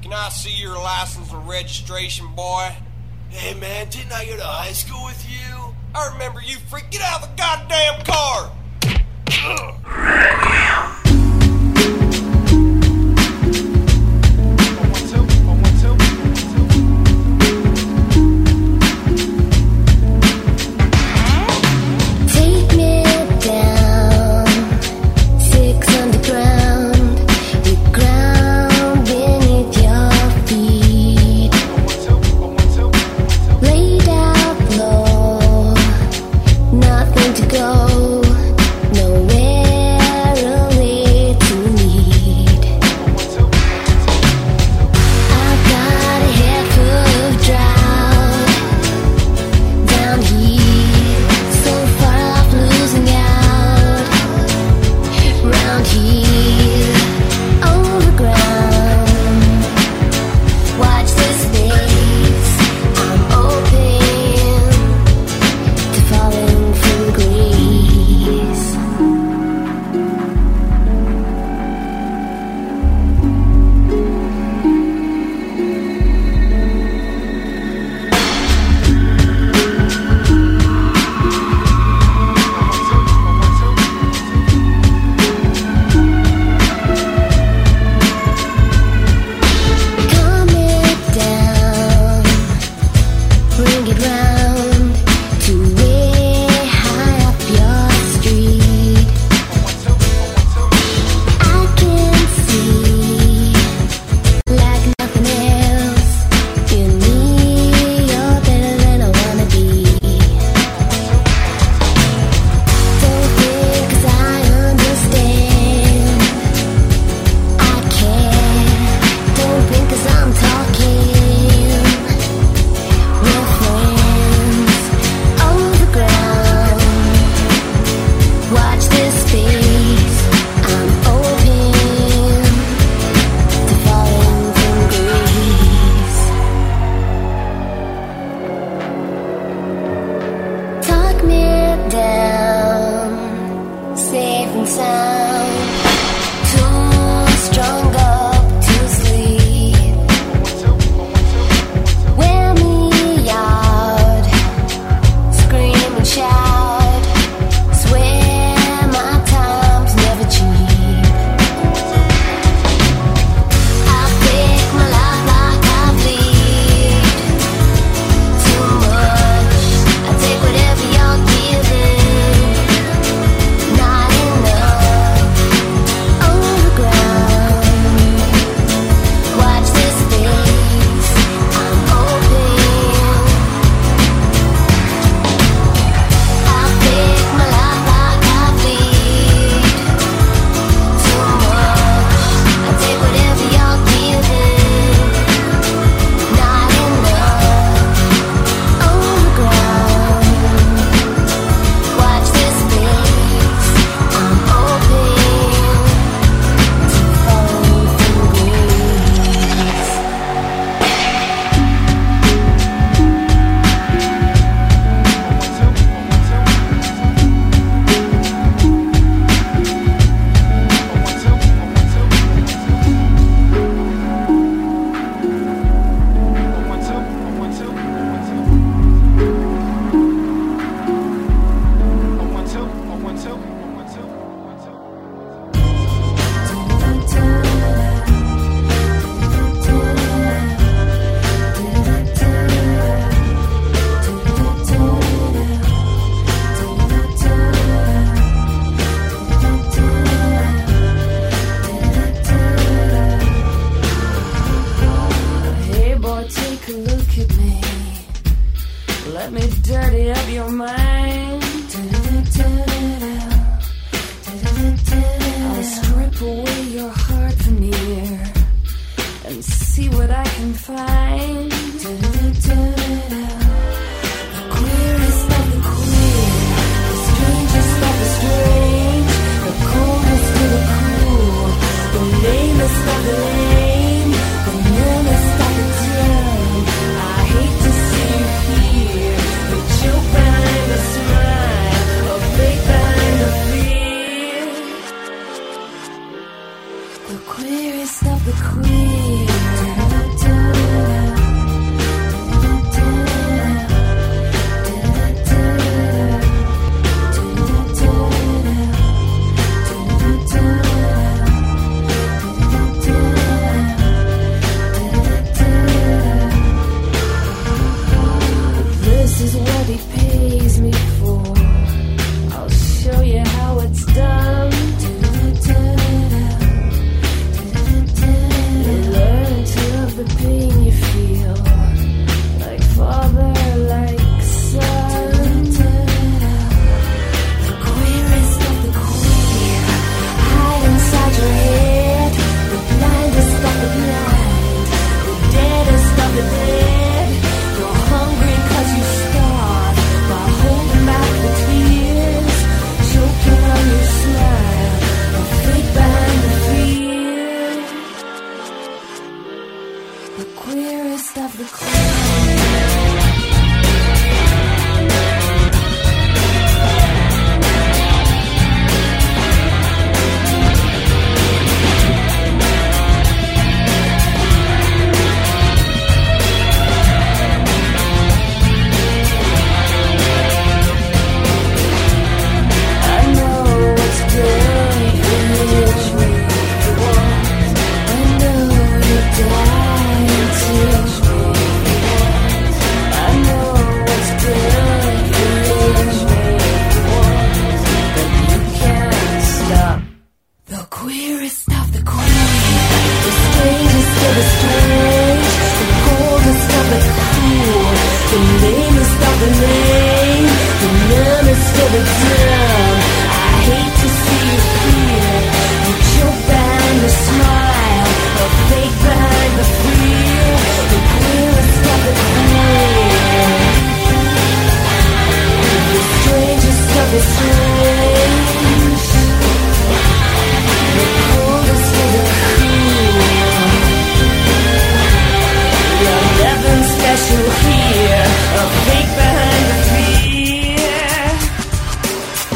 Can I see your license and registration, boy? Hey man, didn't I go to high school with you? I remember you, freak. Get out of the goddamn car! Queerest of the queer. This is what he pays me for. I'll show you how it's done. Learn to love the pain you feel, like father, like son. The queerest of the queer, hide inside your head. The blindest of the blind, the deadest of the dead. You're hungry 'cause you starve by holding back the tears, choking on your smile, a fake behind the fear. The queerest of the queer. I know what's good for you, you want. I know you die and teach me. I know what's good for you, you want. But you can't stop. The queerest of the queer, the strangest of the strange, the coldest of the cool, the lamest of the lame, the numbest of the dumb. I hate to see you fear. You choke behind the smile, a fake behind the fear. The queerest of the queer, the strangest of the strange, the coldest of the cool. You're nothing special here, a fake behind the fear.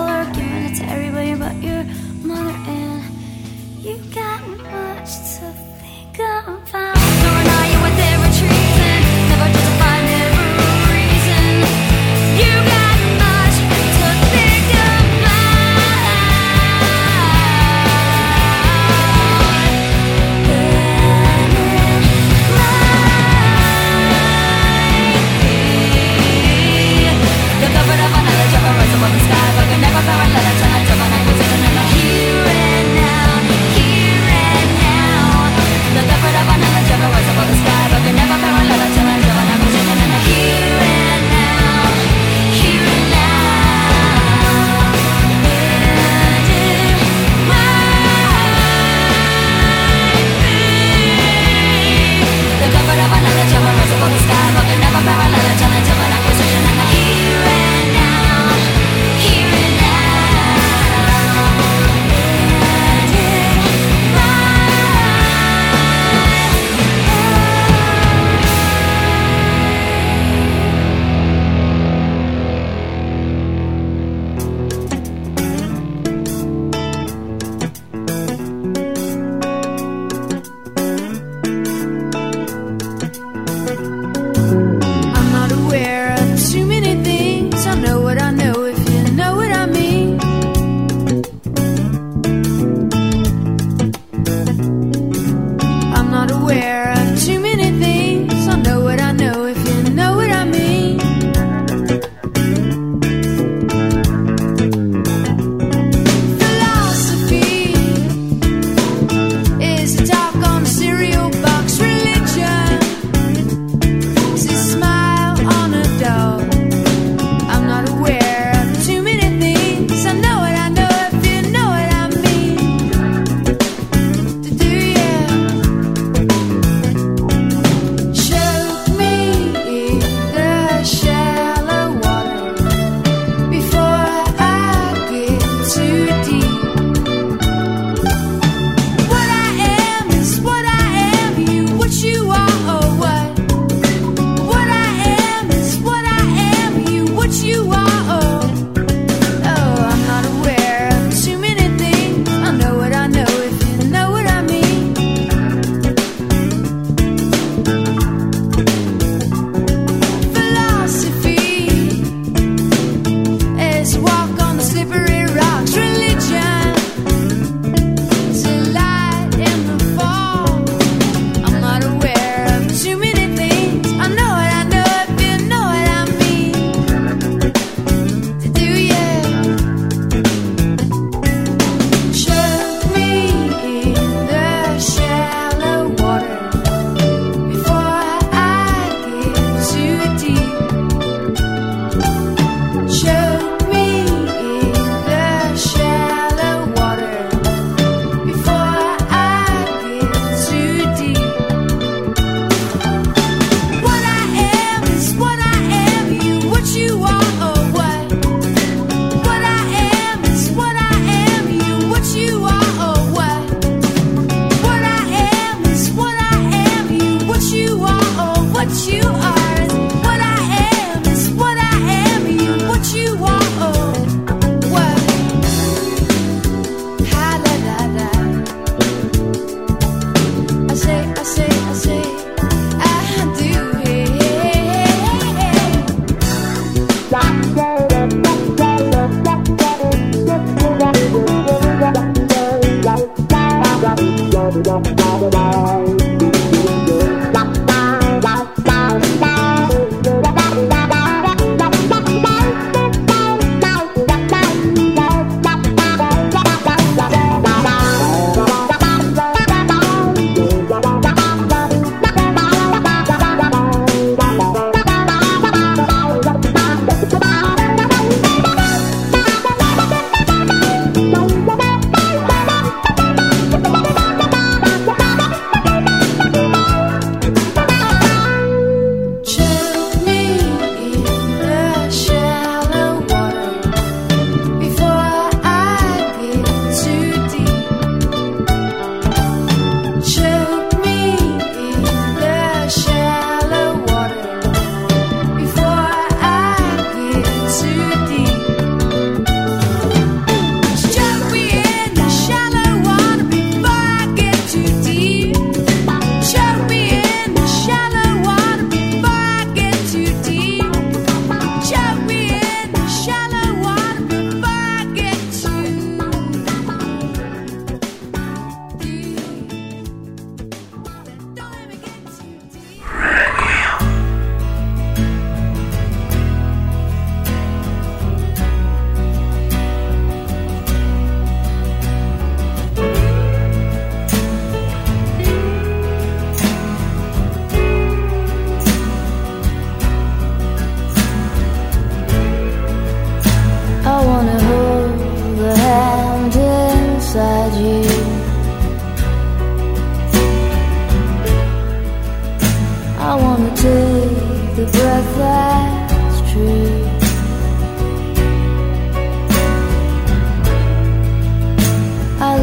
dollar, giving it to everybody but your mother, and you got much to think about. Throwing all you with every treason, never justified, never reason. You got much to think the cover of another job, I rise above the sky, but can never power let a turn. I took on a position in the here and now, here and now. The cover of another job, I rise above the sky, but can never power let a turn. I took on a position in the here and now, here and now. The cover of another job, I rise above the sky, but can never power let a turn. I took on a position in the here and now, here and now. I'm not aware of too many things. I know what I know, if you know what I mean. I'm not aware of too many things. I know what I know, if you know what I mean. Philosophy is a talk on cereal box religion. It's a smile on a dog. I'm not aware of too many things. I know what I know, if you know what I mean. To do you choke me in the shallow water before I get too deep? What I am is what I am. You what you are or what? What I am is what I am. You what you are. Oh, I'm not aware of too many things. I know what I know, if you know what I mean. Philosophy is walk on the slippery rocks. Religion is a light in the fall. I'm not aware of too many things. I know what I know, if you know what I mean. To do you choke me in the shallow water before I get too deep? Choke me in the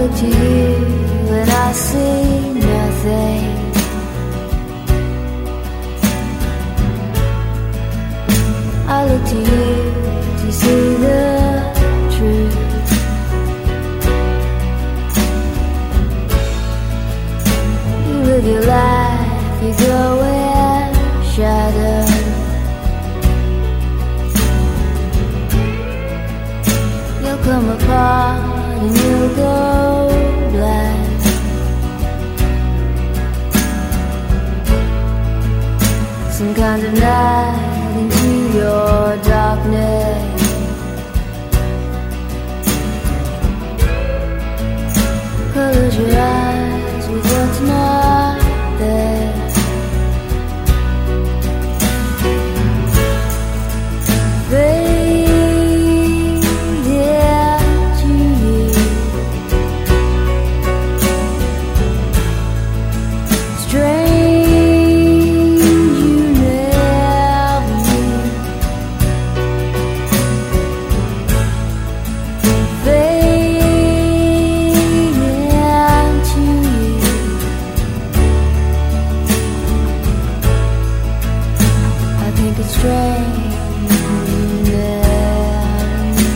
look to you and I see nothing. I look to you to see the truth. You live your life, you go in shadow. You'll come apart and you'll go black. Some kind of night into your darkness. Close your eyes with what's not there. Fade into you. Strange you never knew. Fade into you. I think it's strange you never knew.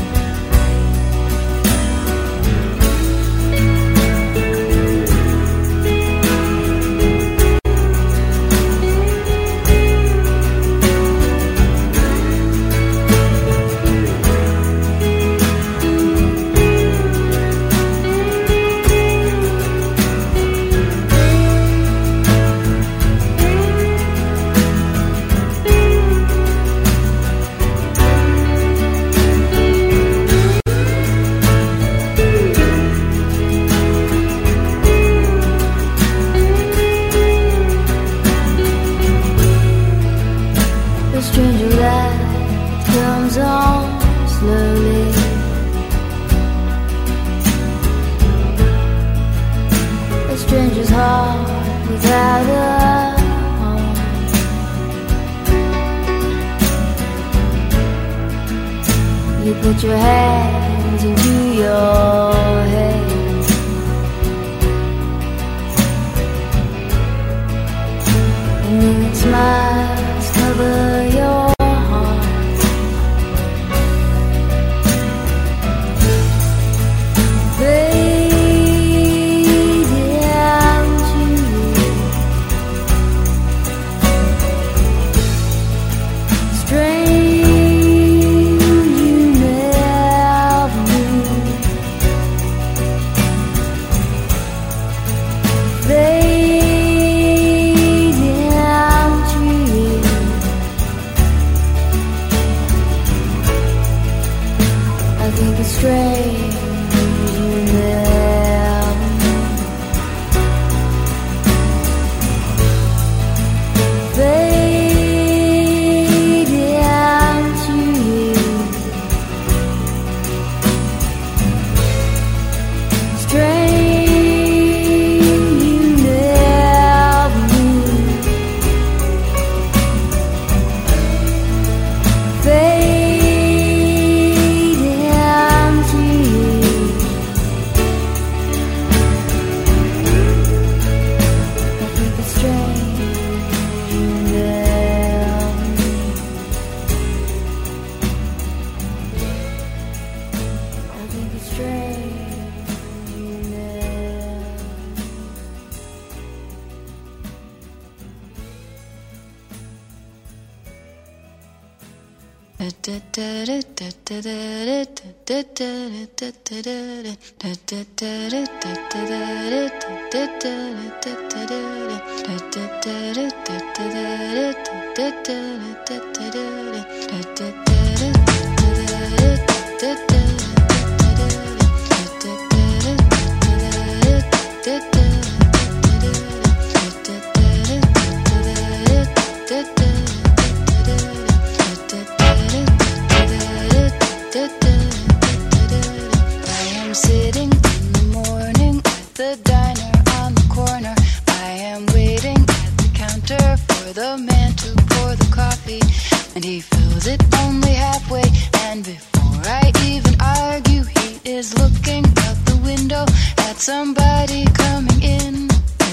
The stranger light comes on slowly. A stranger's heart without a home. You put your hands into your head. And then smiles cover your heart. Fade into you. Strange you never knew. Fade into you. I think it's strange you never knew. Fade into you. Strange you never knew. Fade into you. I think it's strange you never knew. I think it's strange you never I am sitting in the morning at the diner on the corner. I am waiting at the counter for the man to pour the coffee, and he fills it only halfway. And before I even somebody coming in.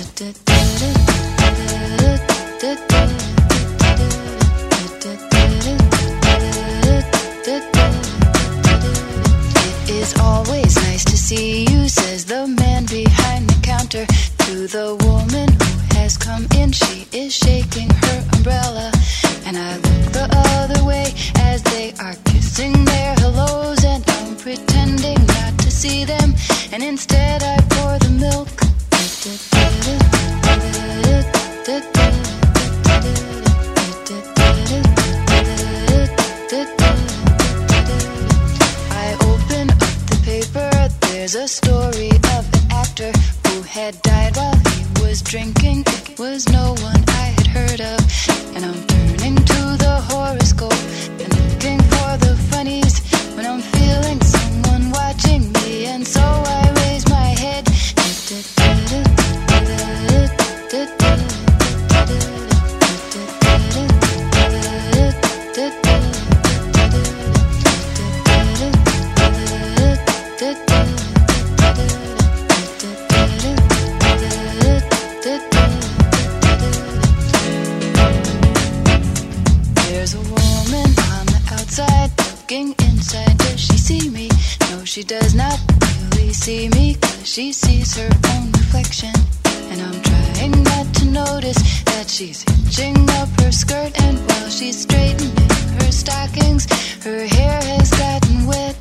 It is always nice to see you, says the man behind the counter to the woman who has come in. She is shaking her umbrella, and I look the other way as they are kissing their hellos, and I'm pretending not to see them, and instead I pour the milk. I open up the paper. There's a story of an actor who had died while he was drinking. It was no one I had heard of, and I'm turning to the horoscope and looking for the funnies when I'm feeling someone watching me, and so I raise my head. There's a woman on the outside looking inside. Does she see me? No, she does not really see me, 'cause she sees her own reflection. And I'm trying not to notice that she's hitching up her skirt, and while she's straightening her stockings, her hair has gotten wet.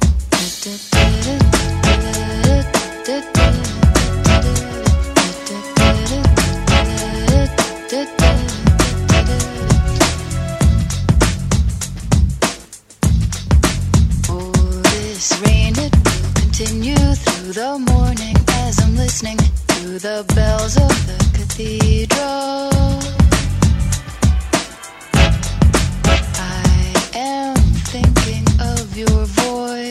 Oh, this rain, it will continue through the morning as I'm listening to the bells of the cathedral. I am thinking of your voice.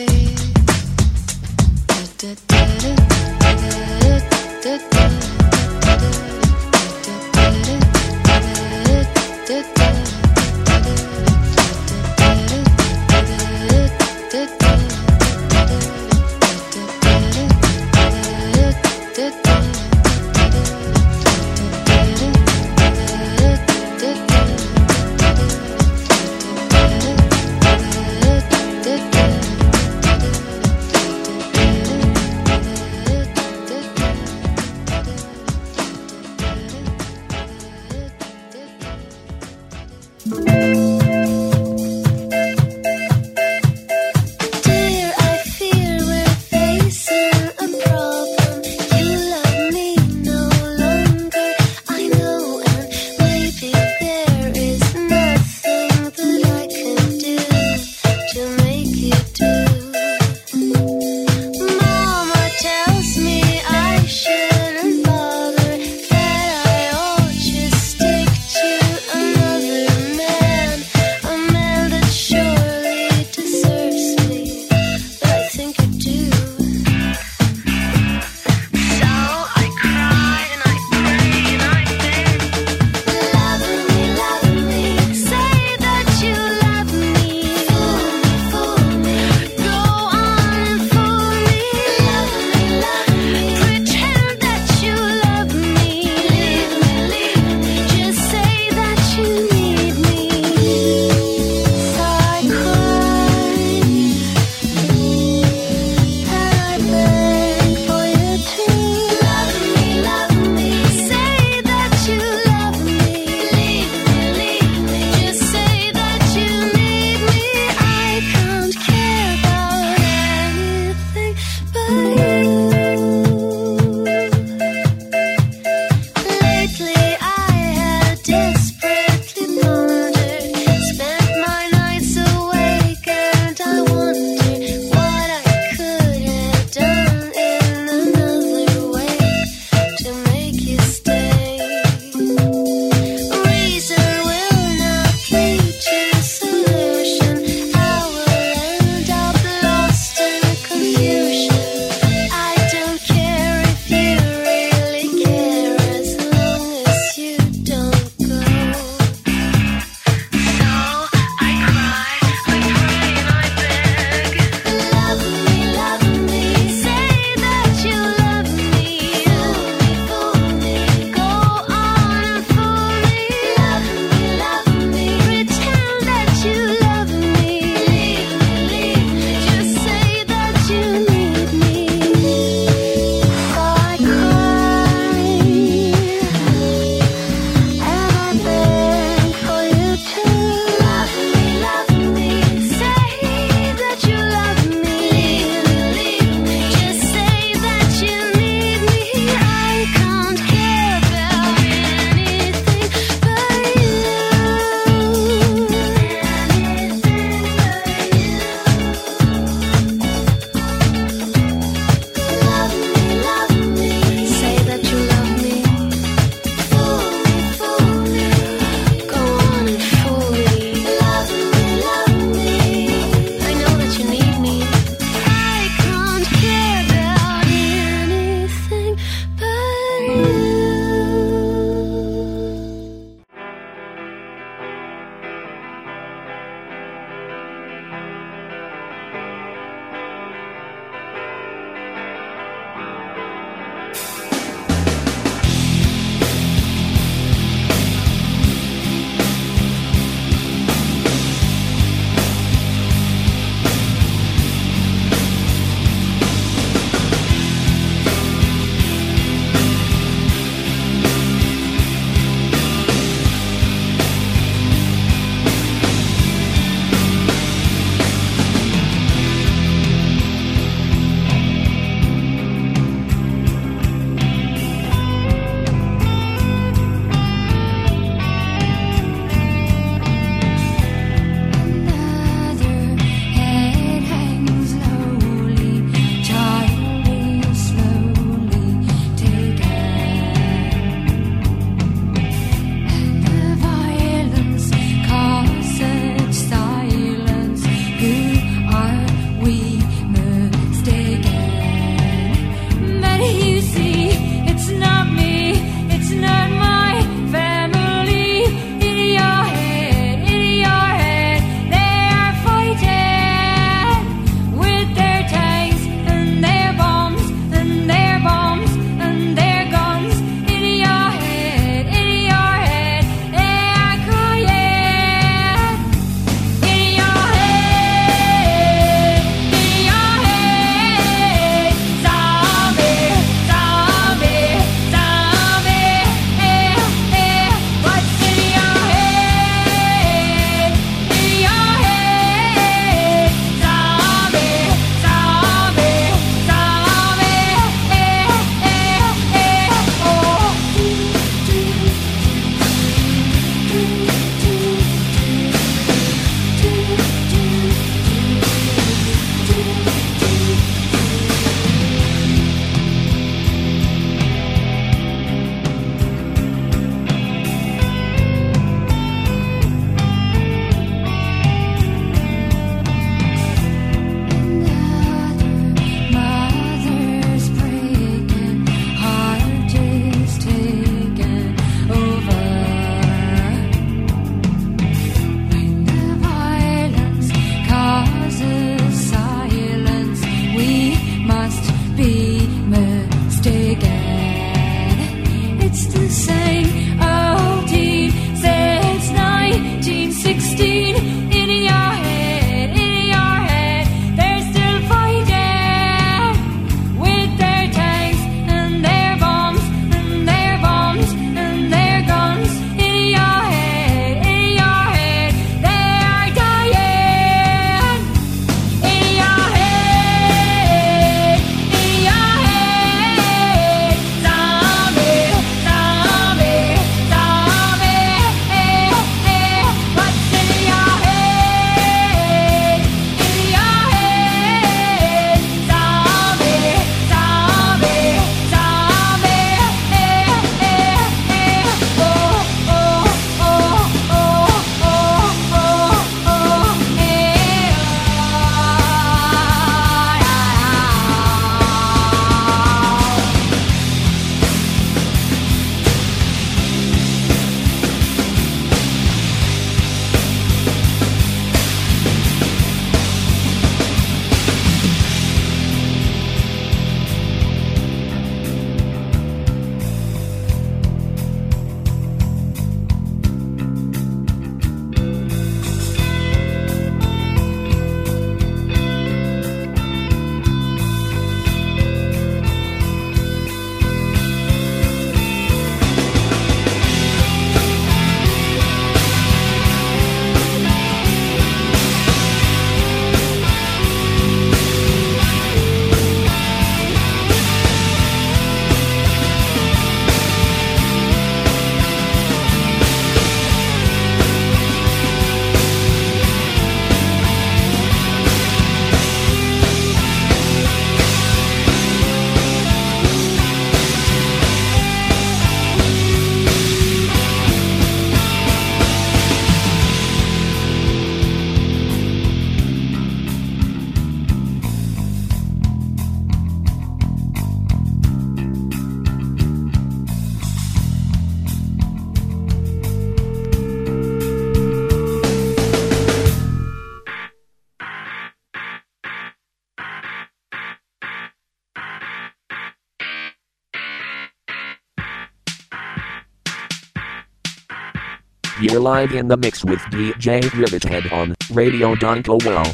You're live in the mix with DJ Rivethead on Radio Donko Well.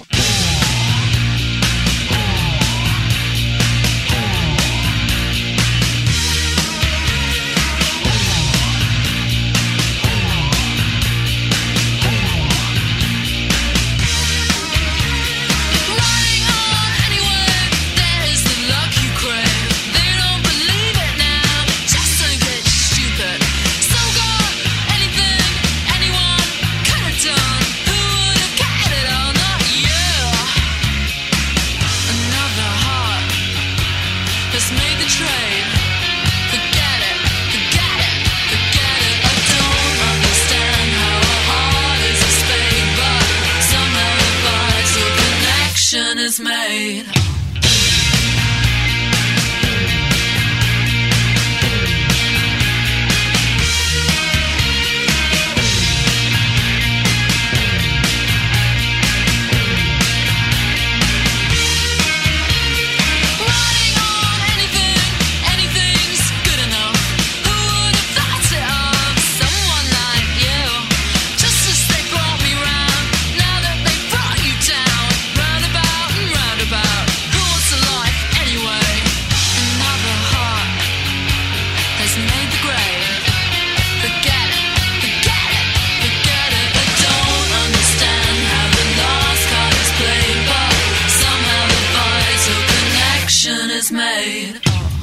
Is made. Is made.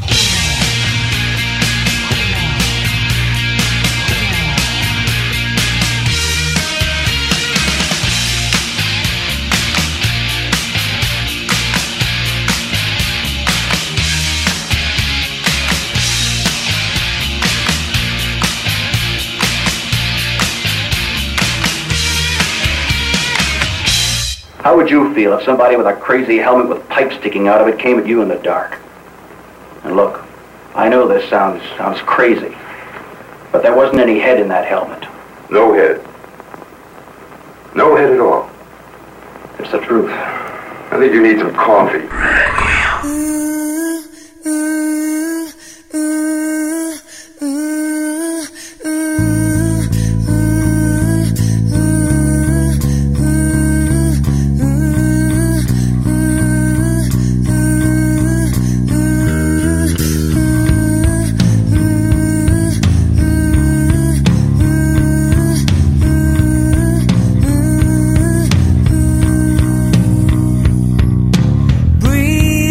How would you feel if somebody with a crazy helmet with pipes sticking out of it came at you in the dark? And look, I know this sounds crazy, but there wasn't any head in that helmet. No head. No head at all. It's the truth. I think you need some coffee. Breathe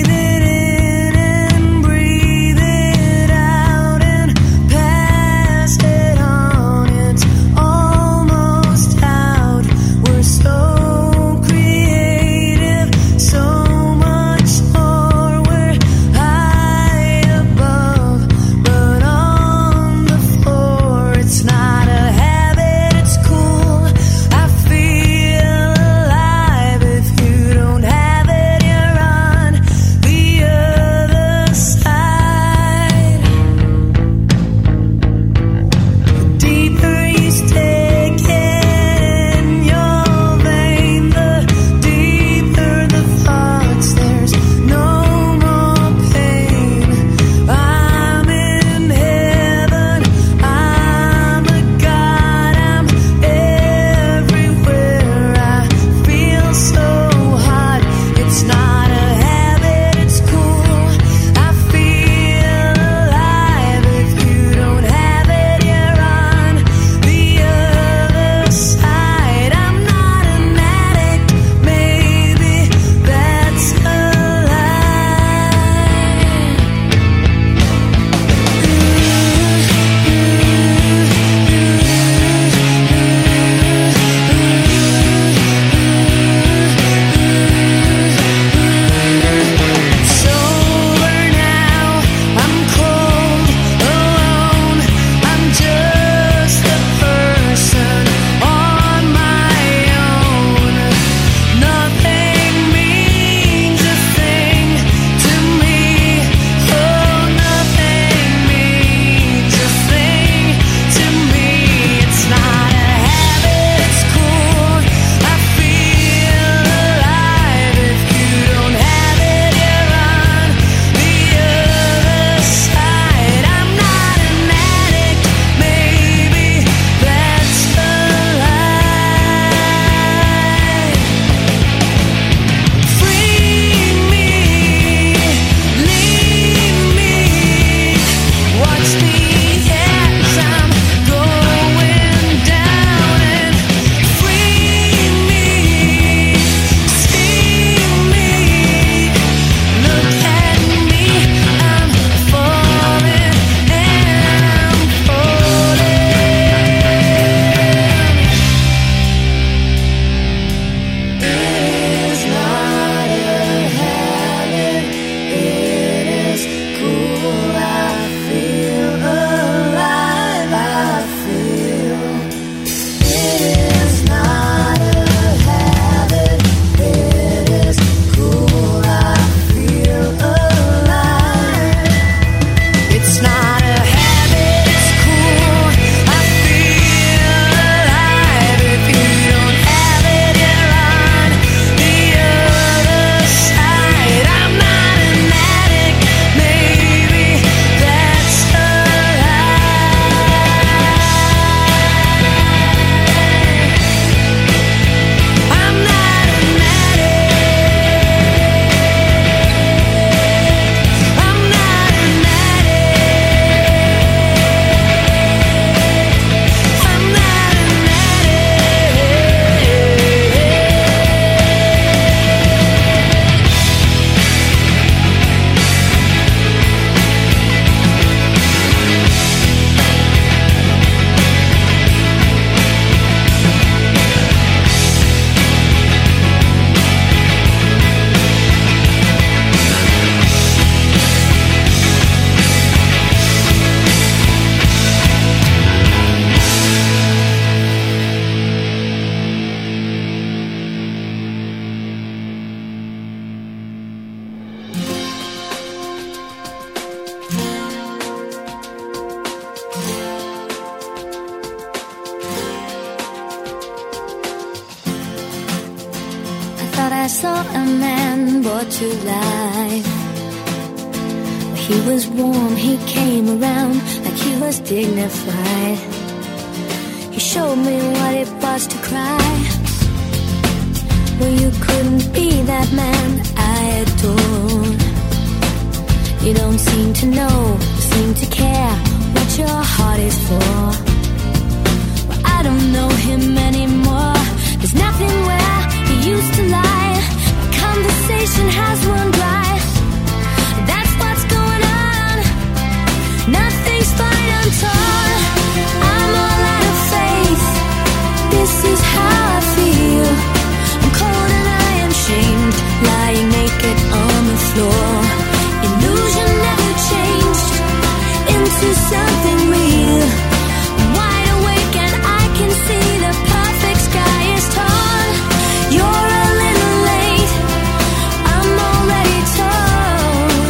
a man brought to life. He was warm, he came around like he was dignified. He showed me what it was to cry. Well, you couldn't be that man I adored. You don't seem to know, seem to care what your heart is for. Well, I don't know him anymore. There's nothing where he used to lie. My conversation has run dry. That's what's going on. Nothing's fine, I'm torn. I'm all out of faith. This is how I feel. I'm cold and I am shamed, lying naked on the floor. Illusion never changed into something real. I'm wide awake and I can see the perfect sky is torn. You're a little late, I'm already torn.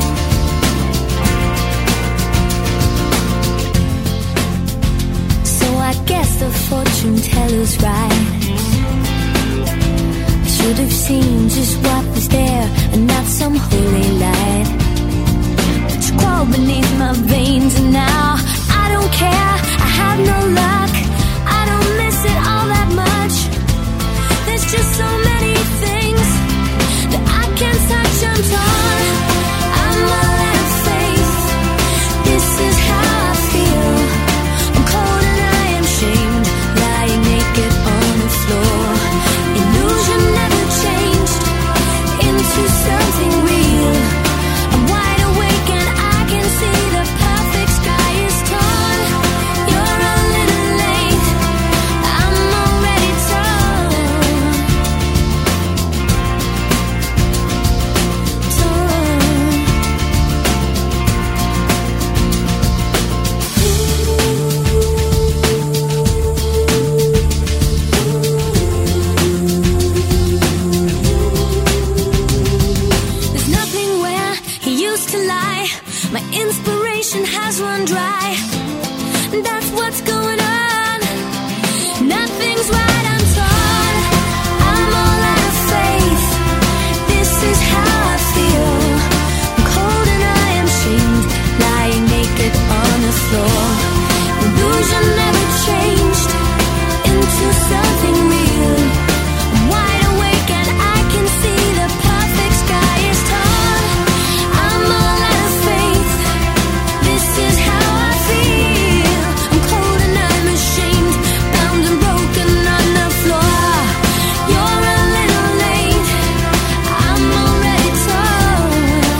So I guess the fortune teller's right. I should have seen just what was there and not some holy light. But you crawl beneath my veins and now I don't care, I have no luck. I don't miss it all that much. There's just so many things that I can't touch, I'm torn. I'm all out of faith. This is how I feel. I'm cold and I am shamed, lying naked on the floor. Illusion never changed into something real. I'm wide awake and I can see the perfect sky is torn. You're a little late, I'm already torn. There's nothing where he used to lie. My inspiration has run dry. That's what's going on. Nothing's right, I'm torn. I'm all out of faith. This is how I feel. I'm cold and I am shamed, lying naked on the floor. Illusion never changed into something real. I'm wide awake and I can see the perfect sky is torn. I'm all out of faith. This is how I feel. I'm cold and I'm ashamed, bound and broken on the floor. You're a little late, I'm already torn.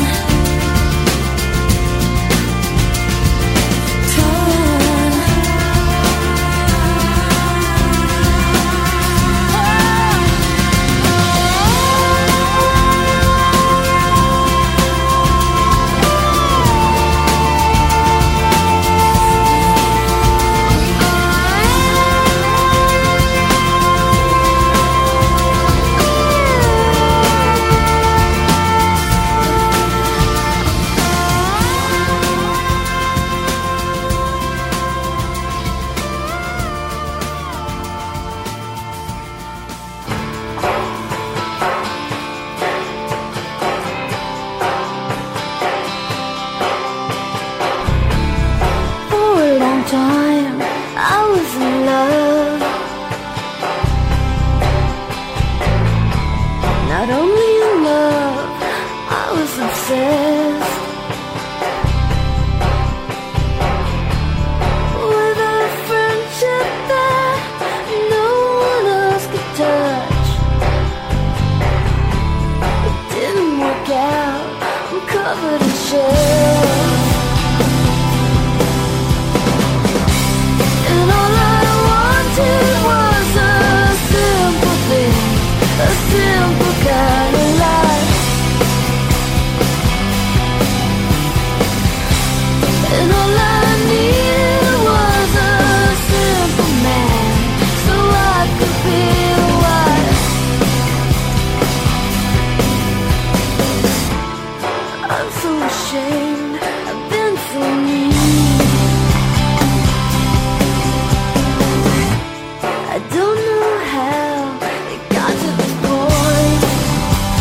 For a long time, I was in love. Not only in love, I was obsessed with a friendship that no one else could touch. It didn't work out, I'm covered in shells. And all I wanted was a simple thing, a simple kind of life. And all I needed was a simple man, so I could be a wife. I'm so ashamed, I've been so mean. I don't know how it got to this point.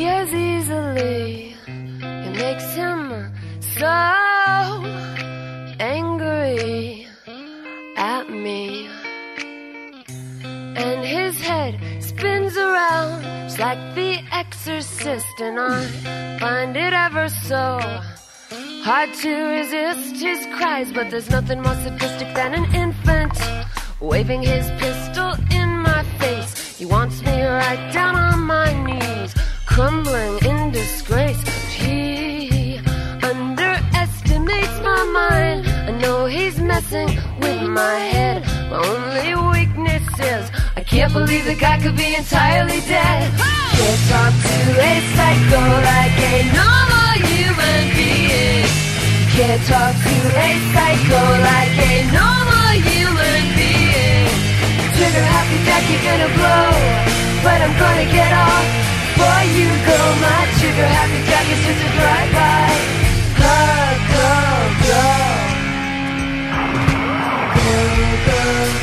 cares easily. It makes him so angry at me. And his head spins around just like the exorcist, and I find it ever so hard to resist his cries. But there's nothing more sadistic than an infant waving his pistol in my face. He wants me right down on my knees, crumbling in disgrace. But he underestimates my mind. I know he's messing with my head. My only weakness is I can't believe the guy could be entirely dead. Can't talk to a psycho like a normal human being. Can't talk to a psycho like a normal human being. Trigger happy Jack, you're gonna blow, but I'm gonna get off before you go. My trigger happy Jack is just a drive-by. Go, go, go. Go, go.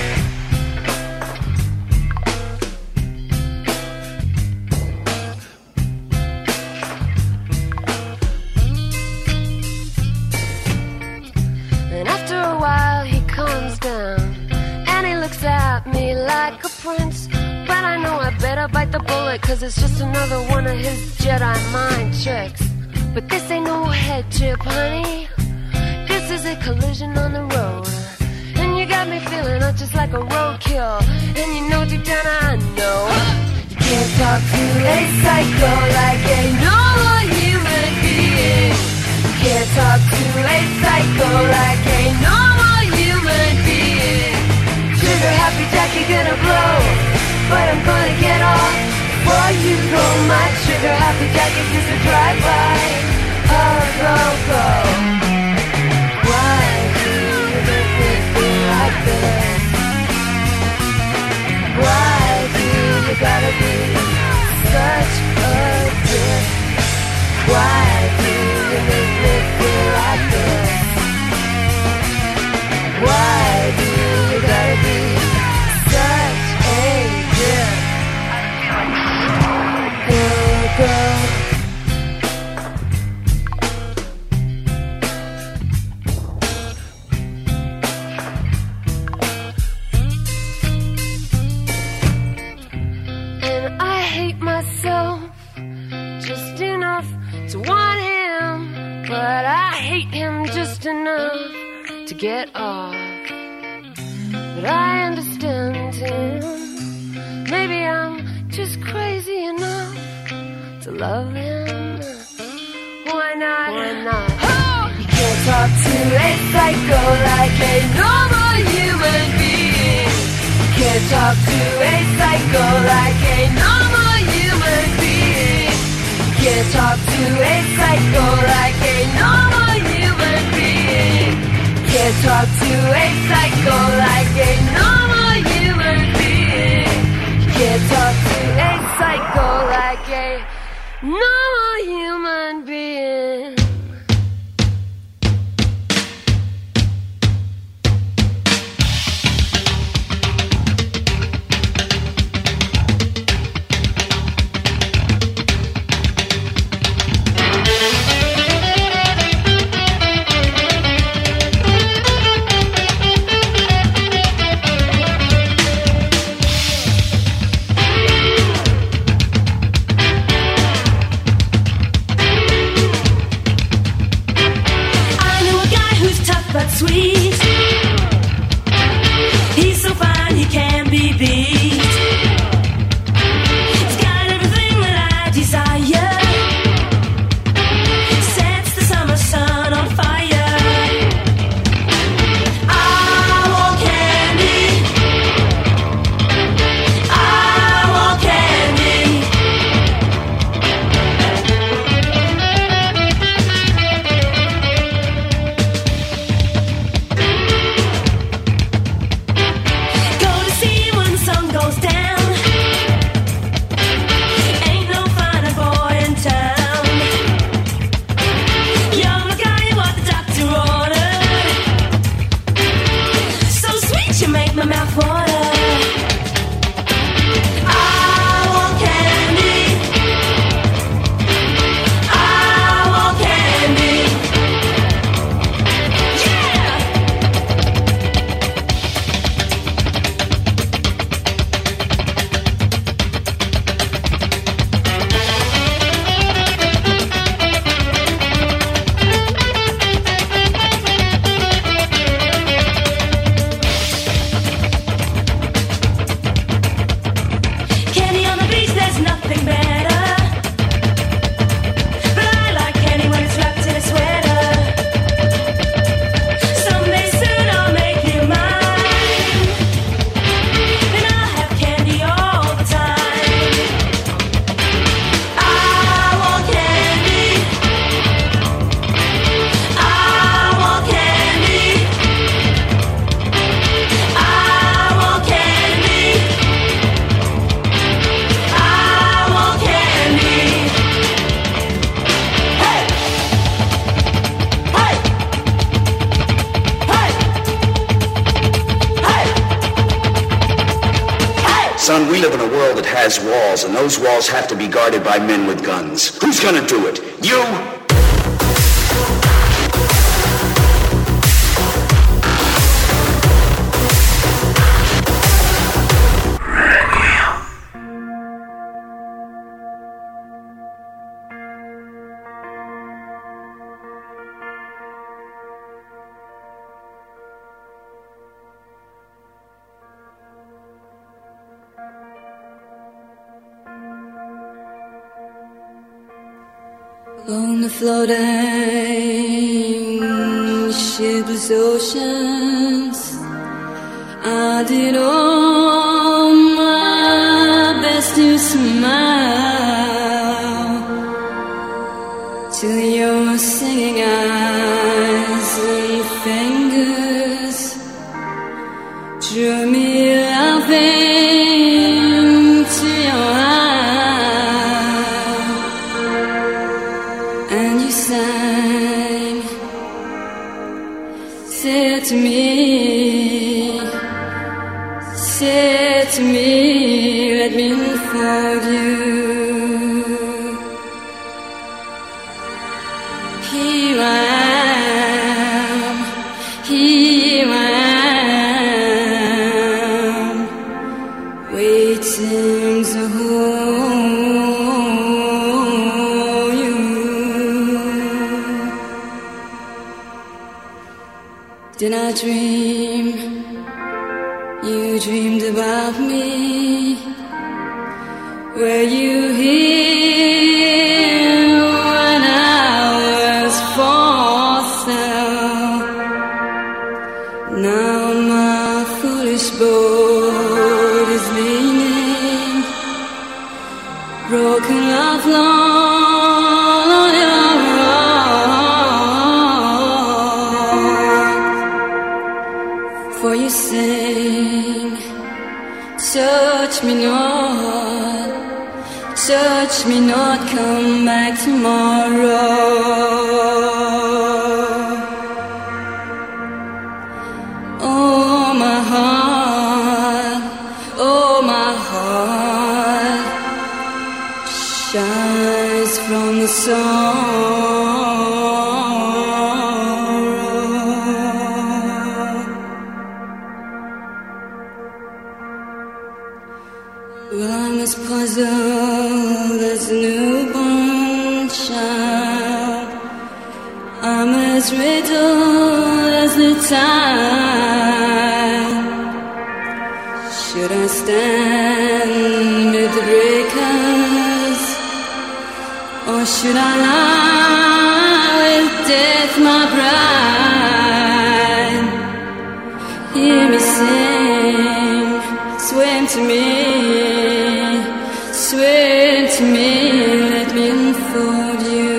And after a while he calms down and he looks at me like a prince. But I know I better bite the bullet, 'cause it's just another one of his Jedi mind tricks. But this ain't no head trip, honey. This is a collision on the road. And you got me feeling up just like a roadkill. And you know deep down I know you can't talk to a psycho like a normal human being. You can't talk to a psycho like a normal human being. Trigger happy Jack, you're gonna blow, but I'm gonna get off before you go. My trigger happy Jack is just a drive-by. Oh, go, go. Why do you make me feel like this? Why do you gotta be such a dick? Why do you make me feel like this? Why do you gotta be such a dick? Go, go. And I hate myself just enough to want him, but I hate him just enough to get off. But I understand him. Maybe I'm just crazy enough to love him. Why not? Why not? You can't talk to a psycho like a normal human being. You can't talk to a psycho like a normal human being. You can't talk to a psycho like a normal human being. You can't talk to a psycho like a normal human being. You can't talk to a psycho like a normal human being. something better. But I like candy when it's wrapped in a sweater. Someday soon I'll make you mine, and I'll have candy all the time. I want candy. I want candy. I want candy. I want candy. Hey! Hey! Hey! Hey! Hey! Son, we live in a world that has walls, and those walls have to be guarded by men with guns. Who's gonna do it? You? On the floating shipless oceans, I did all my best to smile till your singing eyes and fingers drew me laughing to your eyes, and you sang, said to me, let me unfold you. Here I am, waiting to hold you. Did I dream? You dreamed about me. Were you here when I was for sale? Now my foolish boat is leaning, broken love long on your rock. For you sing, touch me not, come back tomorrow. Oh my heart shines from the sorrow. Well, I'm as puzzled as a newborn child. I'm as riddled as the tide. Should I stand with the breakers, or should I lie with death, my bride? Hear me sing, swim to me, let me unfold you.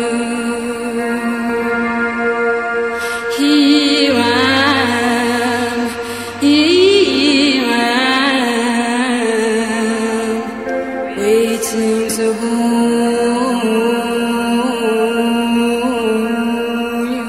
Here I am, waiting to hold you.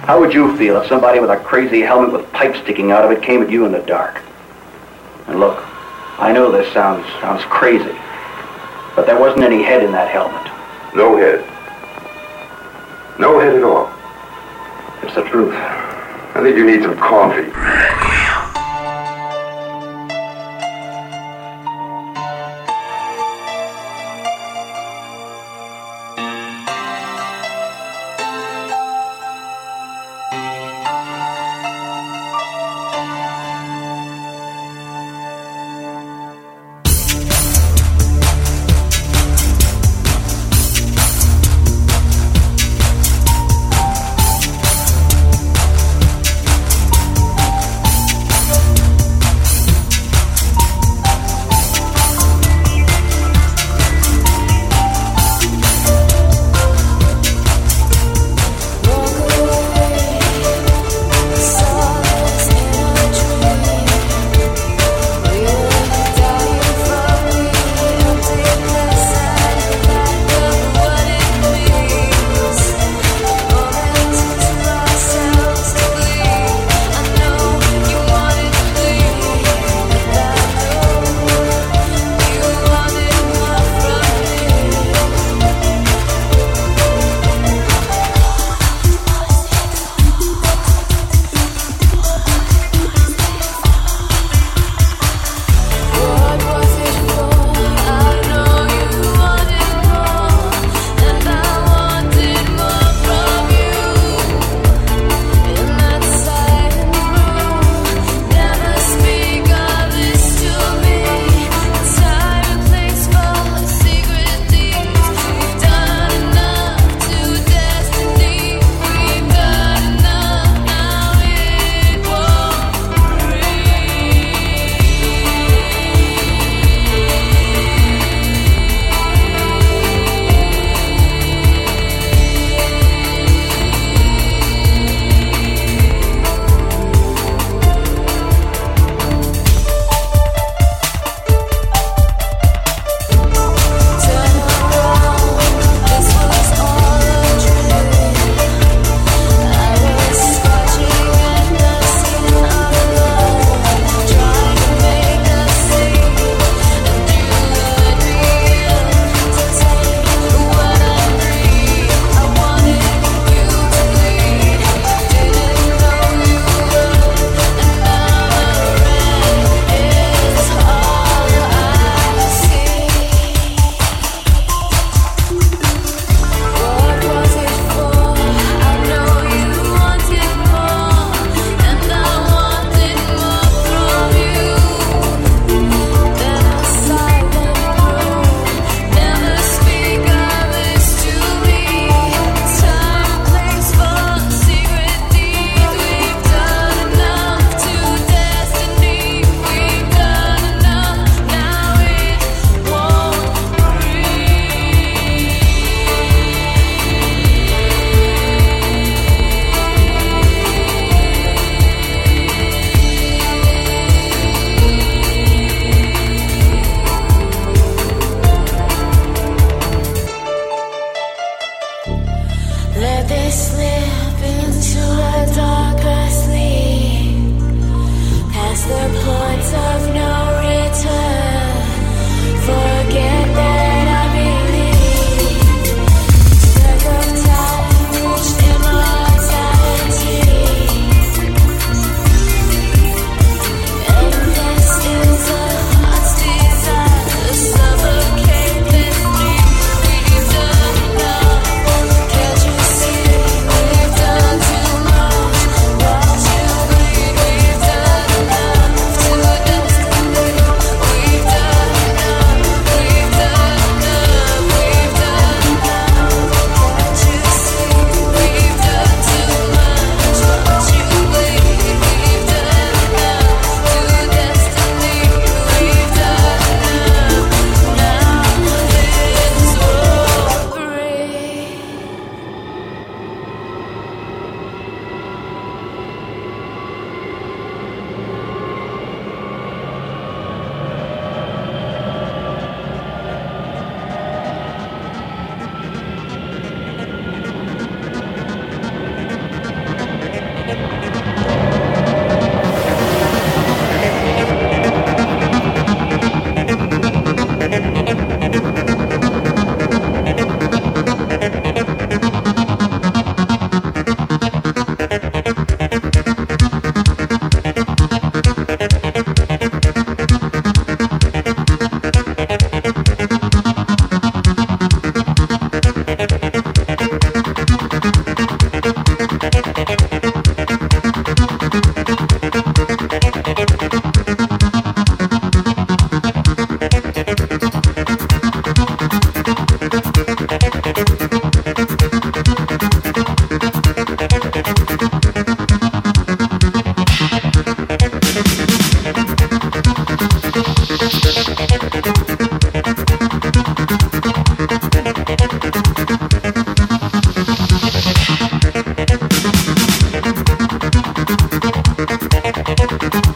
How would you feel if somebody with a crazy helmet with pipes sticking out of it came at you in the dark? And look, I know this sounds crazy, but there wasn't any head in that helmet. No head. No head at all. It's the truth. I think you need some coffee.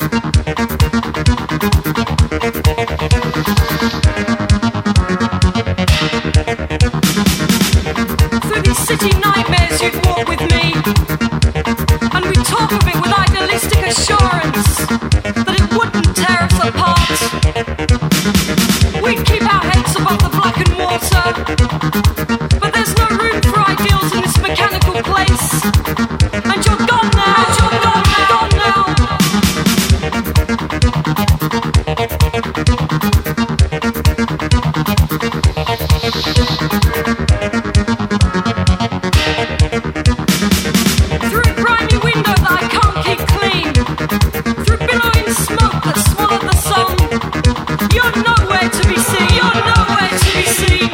Through these city nightmares you'd walk with me, and we'd talk of it with idealistic assurance that it wouldn't tear us apart. We'd keep our heads above the blackened water, but there's no room for ideals in this mechanical place. And you're gone now, and you're gone now, gone now. Through a grimy window that I can't keep clean, through billowing smoke that swallowed the sun, you're nowhere to be seen, you're nowhere to be seen,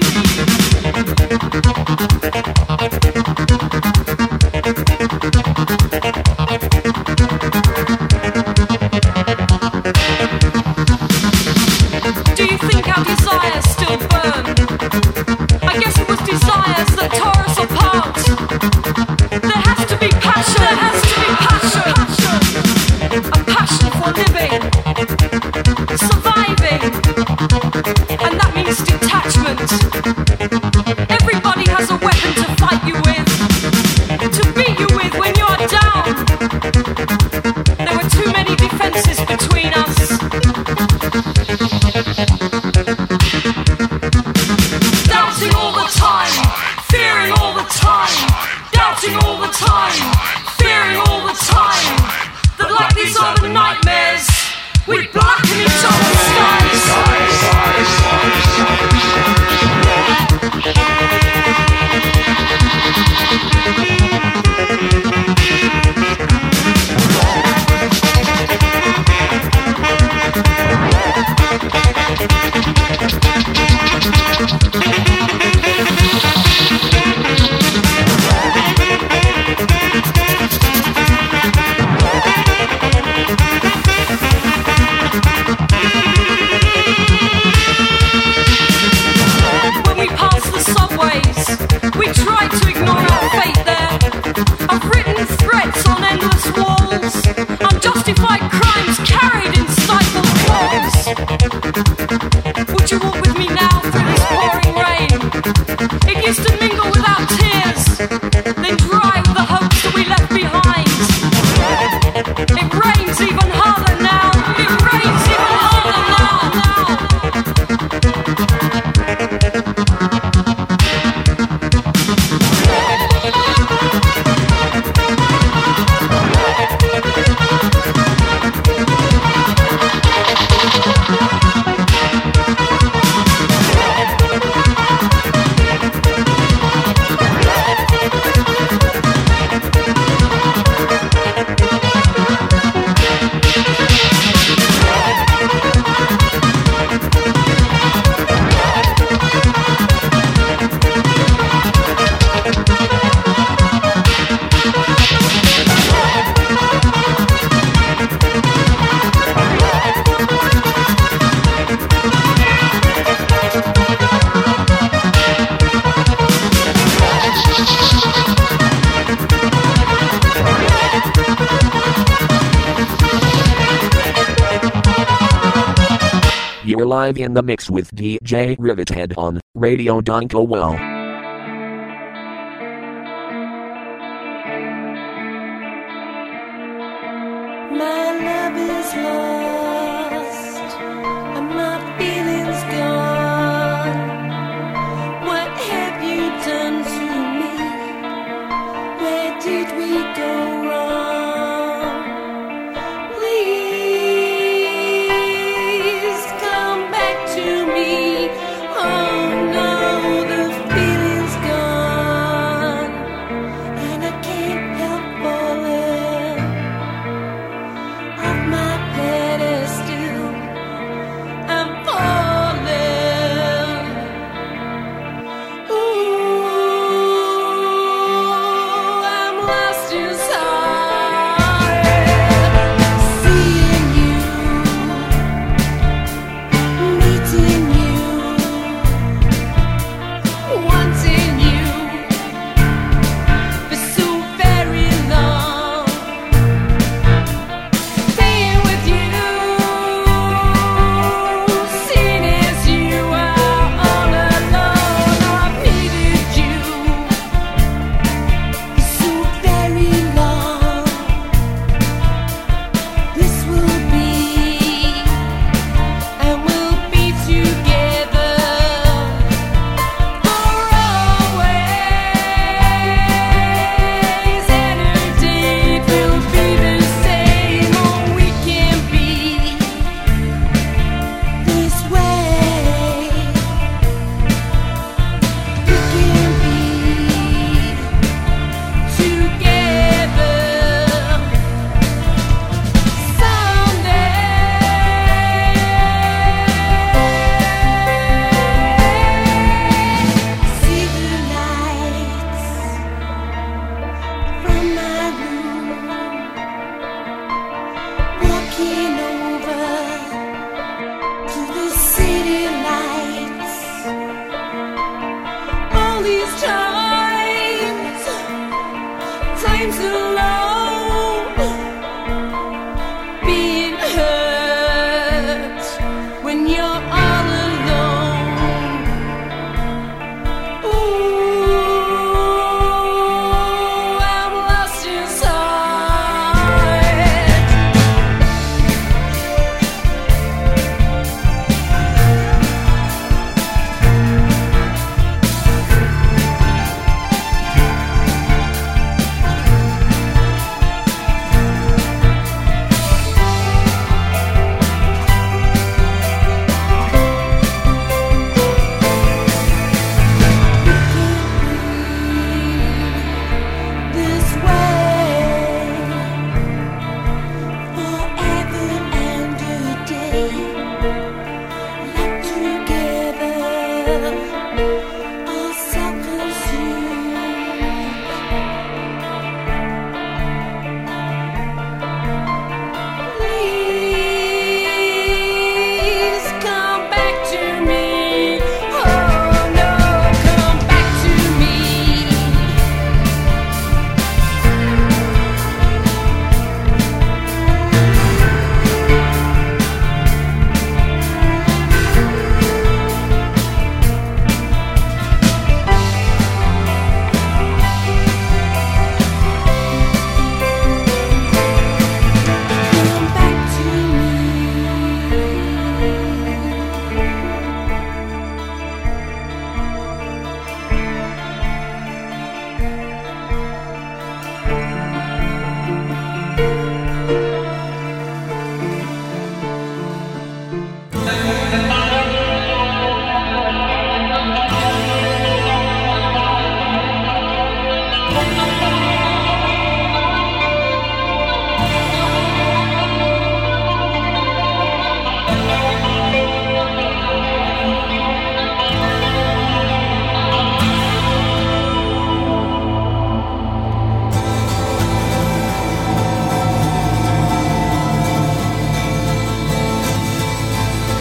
Do you think our desires still burn? I guess it was desires that tore us apart. There has to be passion, there has to be passion, a passion for living, surviving, and that means detachment. Everybody has a weapon to fight you with, to beat you with when you're down. There were too many defenses between us. Doubting all the time, fearing all the time, doubting all the time, fearing all the time, that like these urban nightmares, we'd blacken each other's When we pass the subways, we try to ignore our fate there. I've written threats on endless walls, unjustified crimes carried in stifled forms. Would you walk with me now through this pouring rain? It used to mingle with our tears, then dry with the hopes that we left behind. It rains even harder now. It rains even harder now. You're live in the mix with DJ Rivethead on Radio Donko Well. My love is lost, and my feelings gone. What have you done to me? Where did we go wrong? Please come back to me. Oh no, the feeling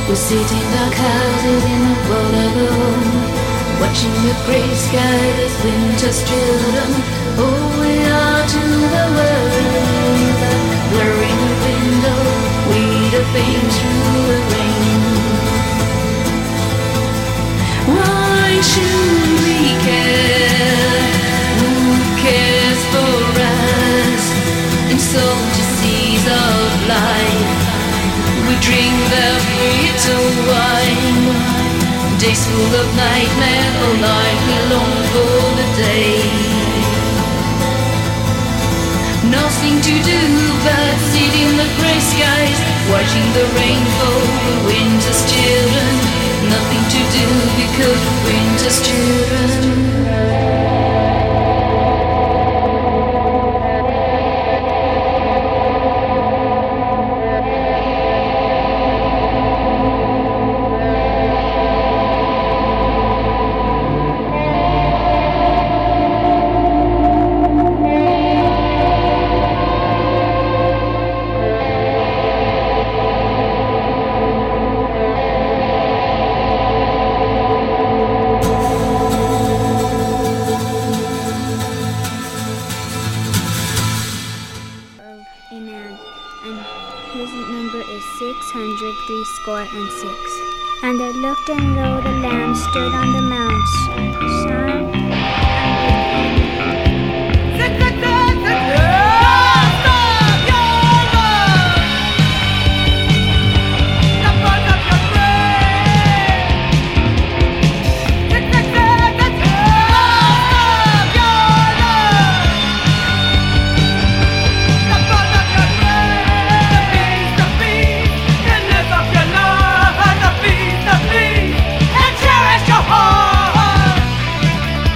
We're sitting dark-houses in the world of our own, watching the grey sky as winter's children. Oh, we are to the world, blurring the window, we the pain through the rain. Why should we care? Who cares for us? In salty seas of life, we drink the bitter wine. Days full of nightmare, all night we long for the day. Nothing to do but sit in the grey skies, watching the rain fall for winter's children. Nothing to do because winter's children. And I looked, and lo, the Lamb stood on the mount. Sun and cherish your heart.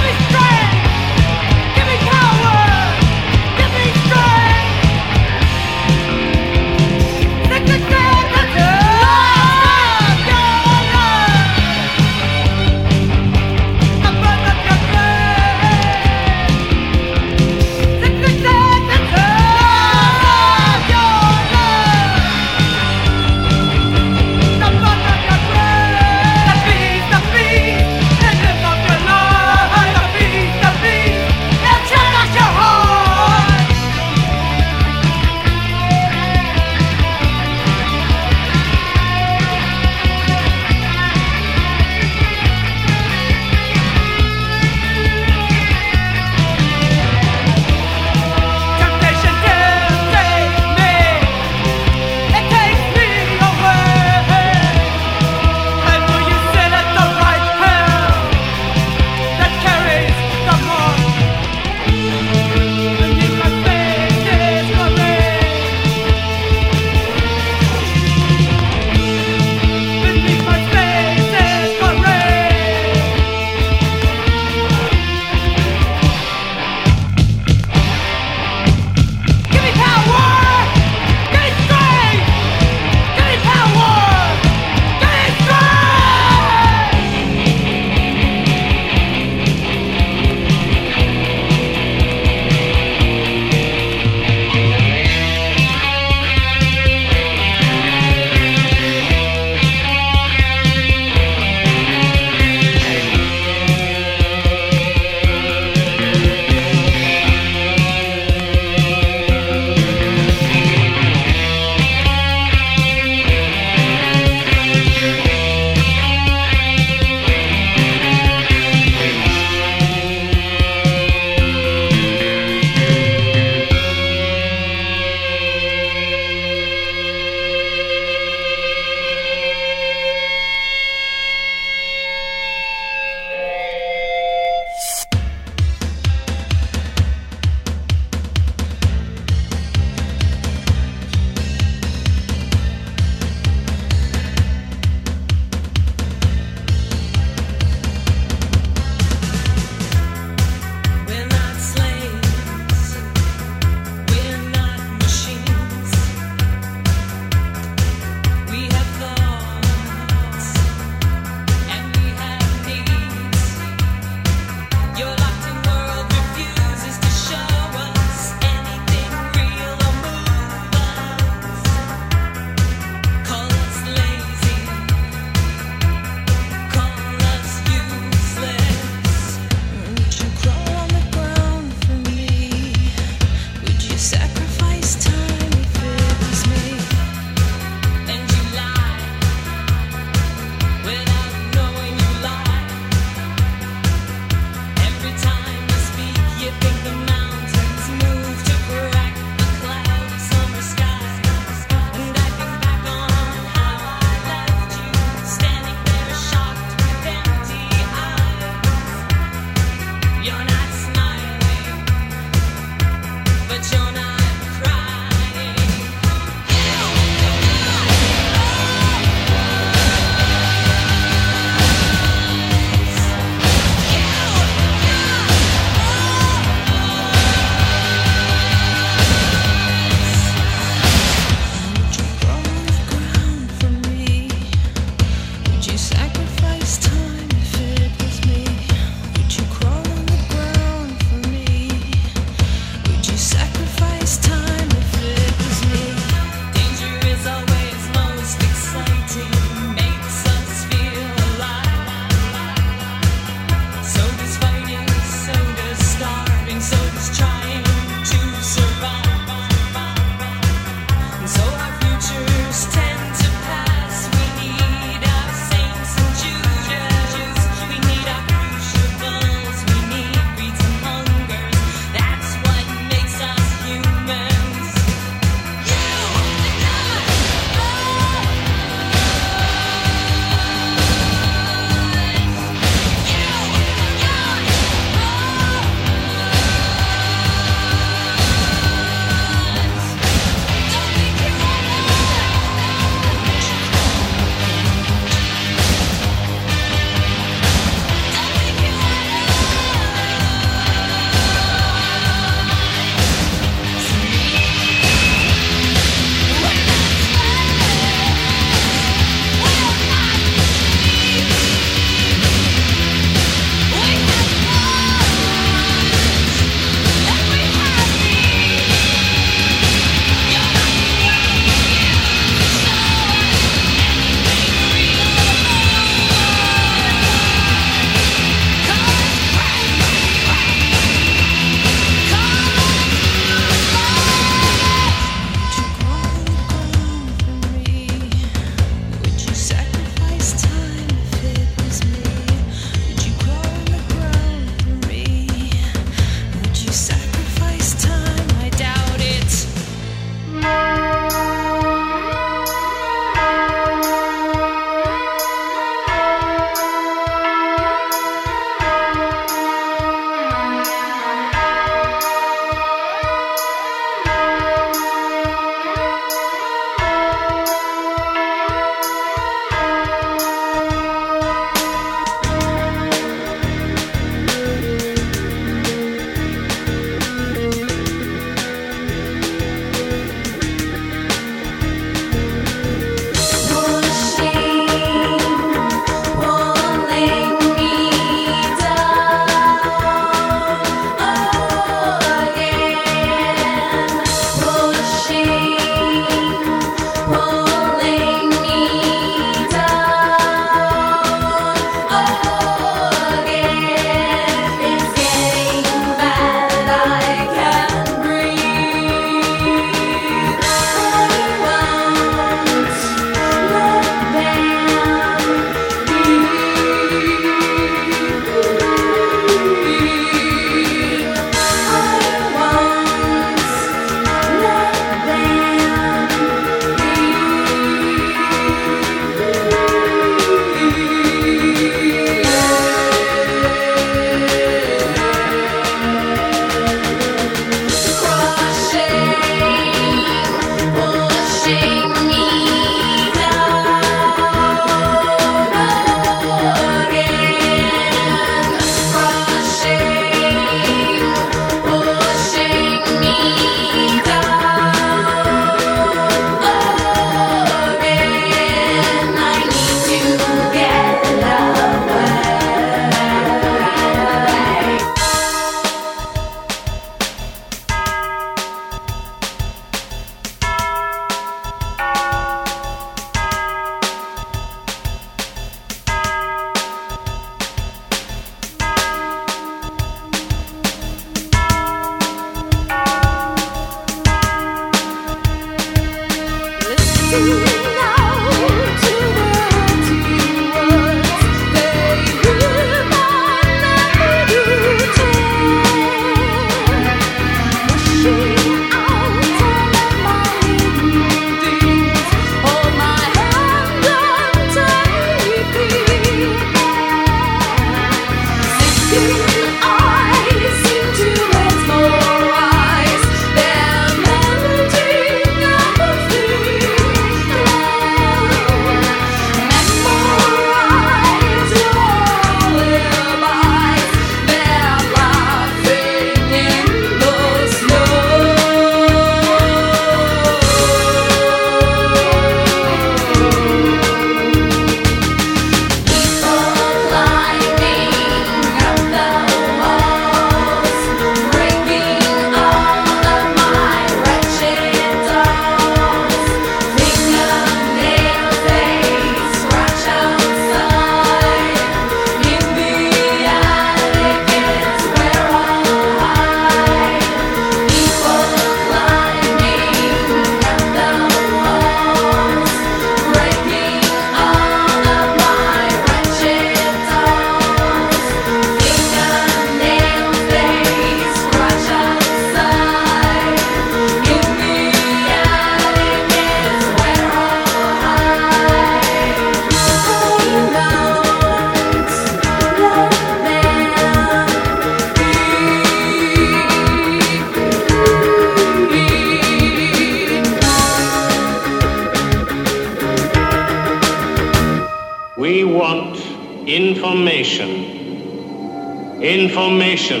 Information. Information.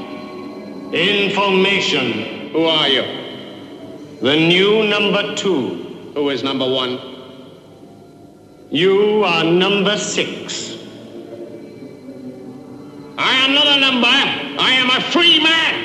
Information. Who are you? The new number 2. Who is number 1? You are number 6. I am not a number. I am a free man.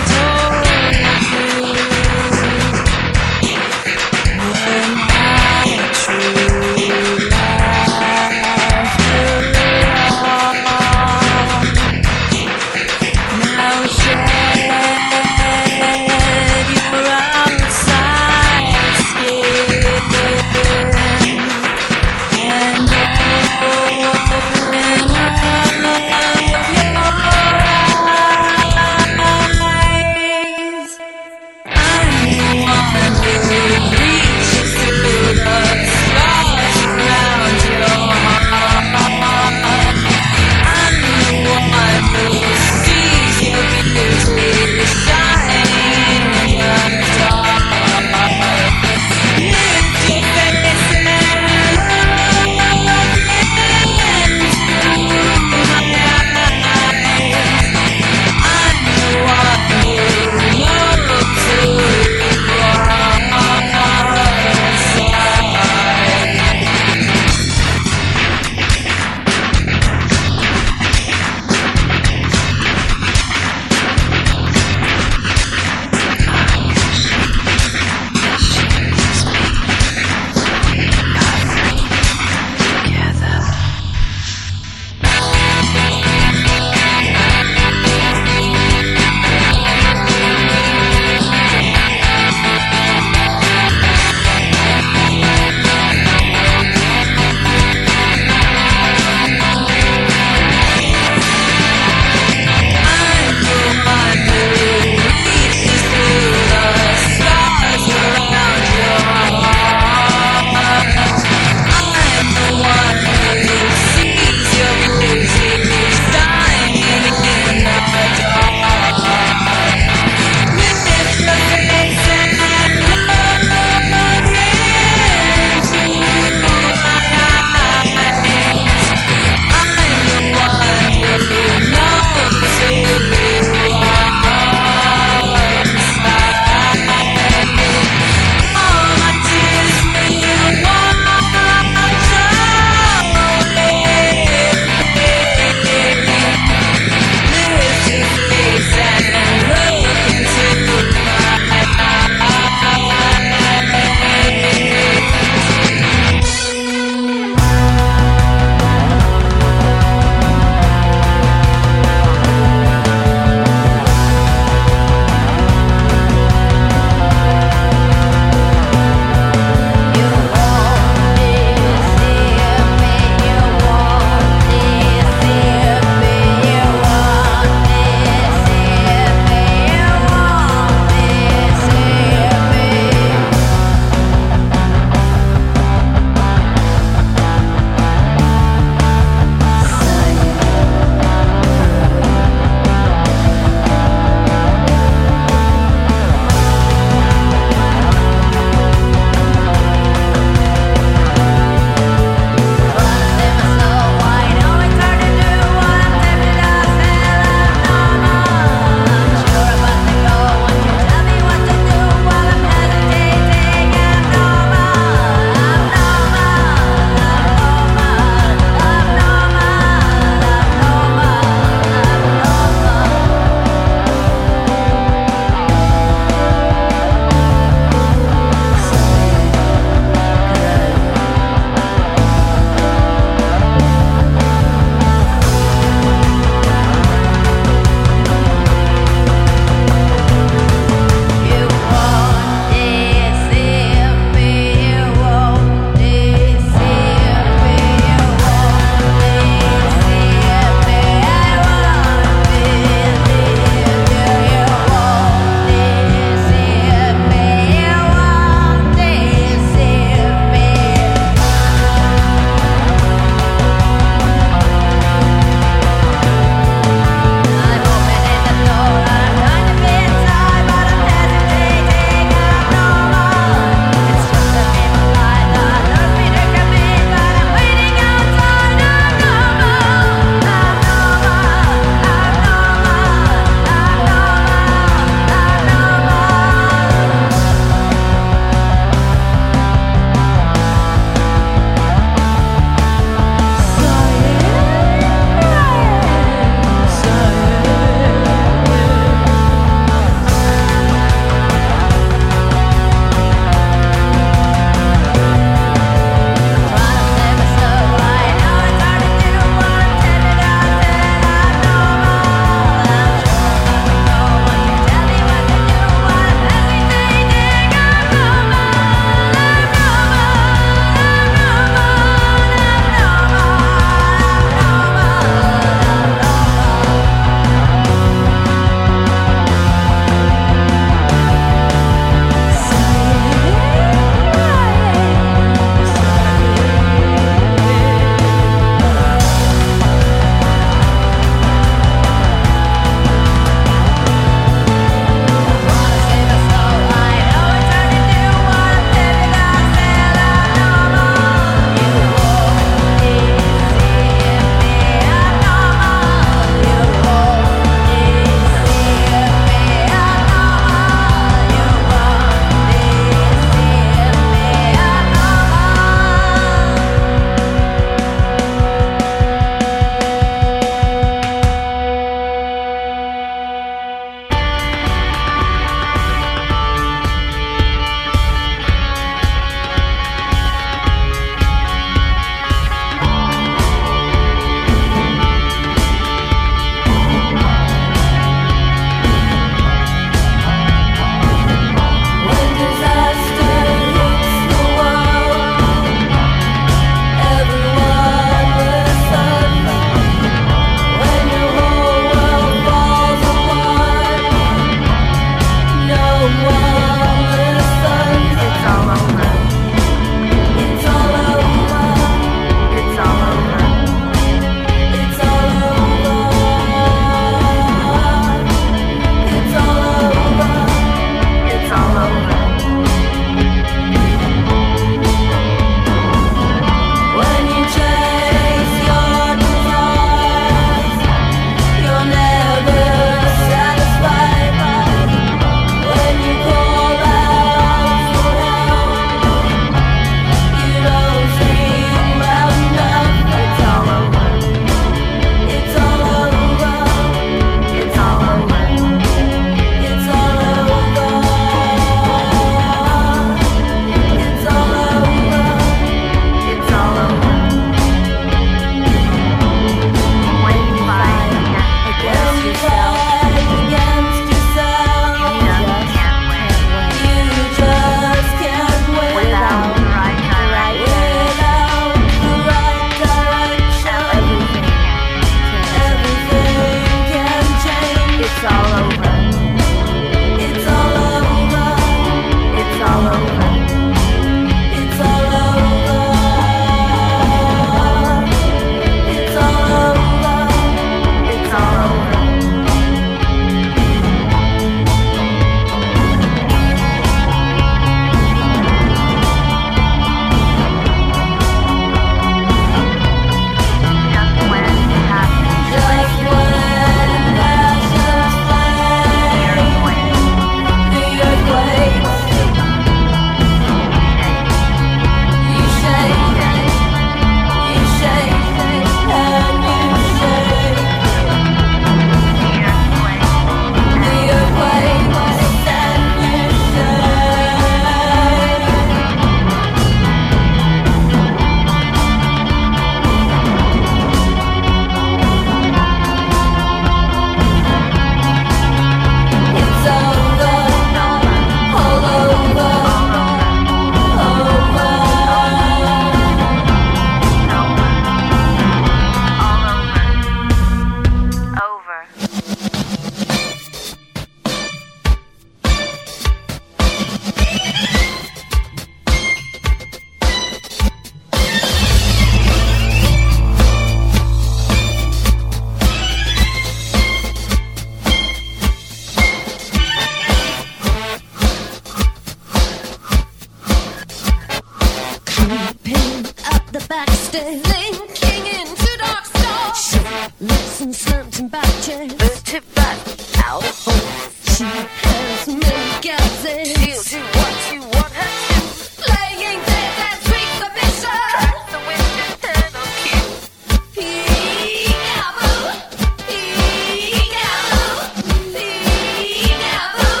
stairs, slinking into dark stores. Lips and slumps and back chairs, vertebrae out holes. She has many gases. She'll do what you want her to. Playing dead and sweet submission. Tries to win your head on cue. Peekaboo, peekaboo, peekaboo,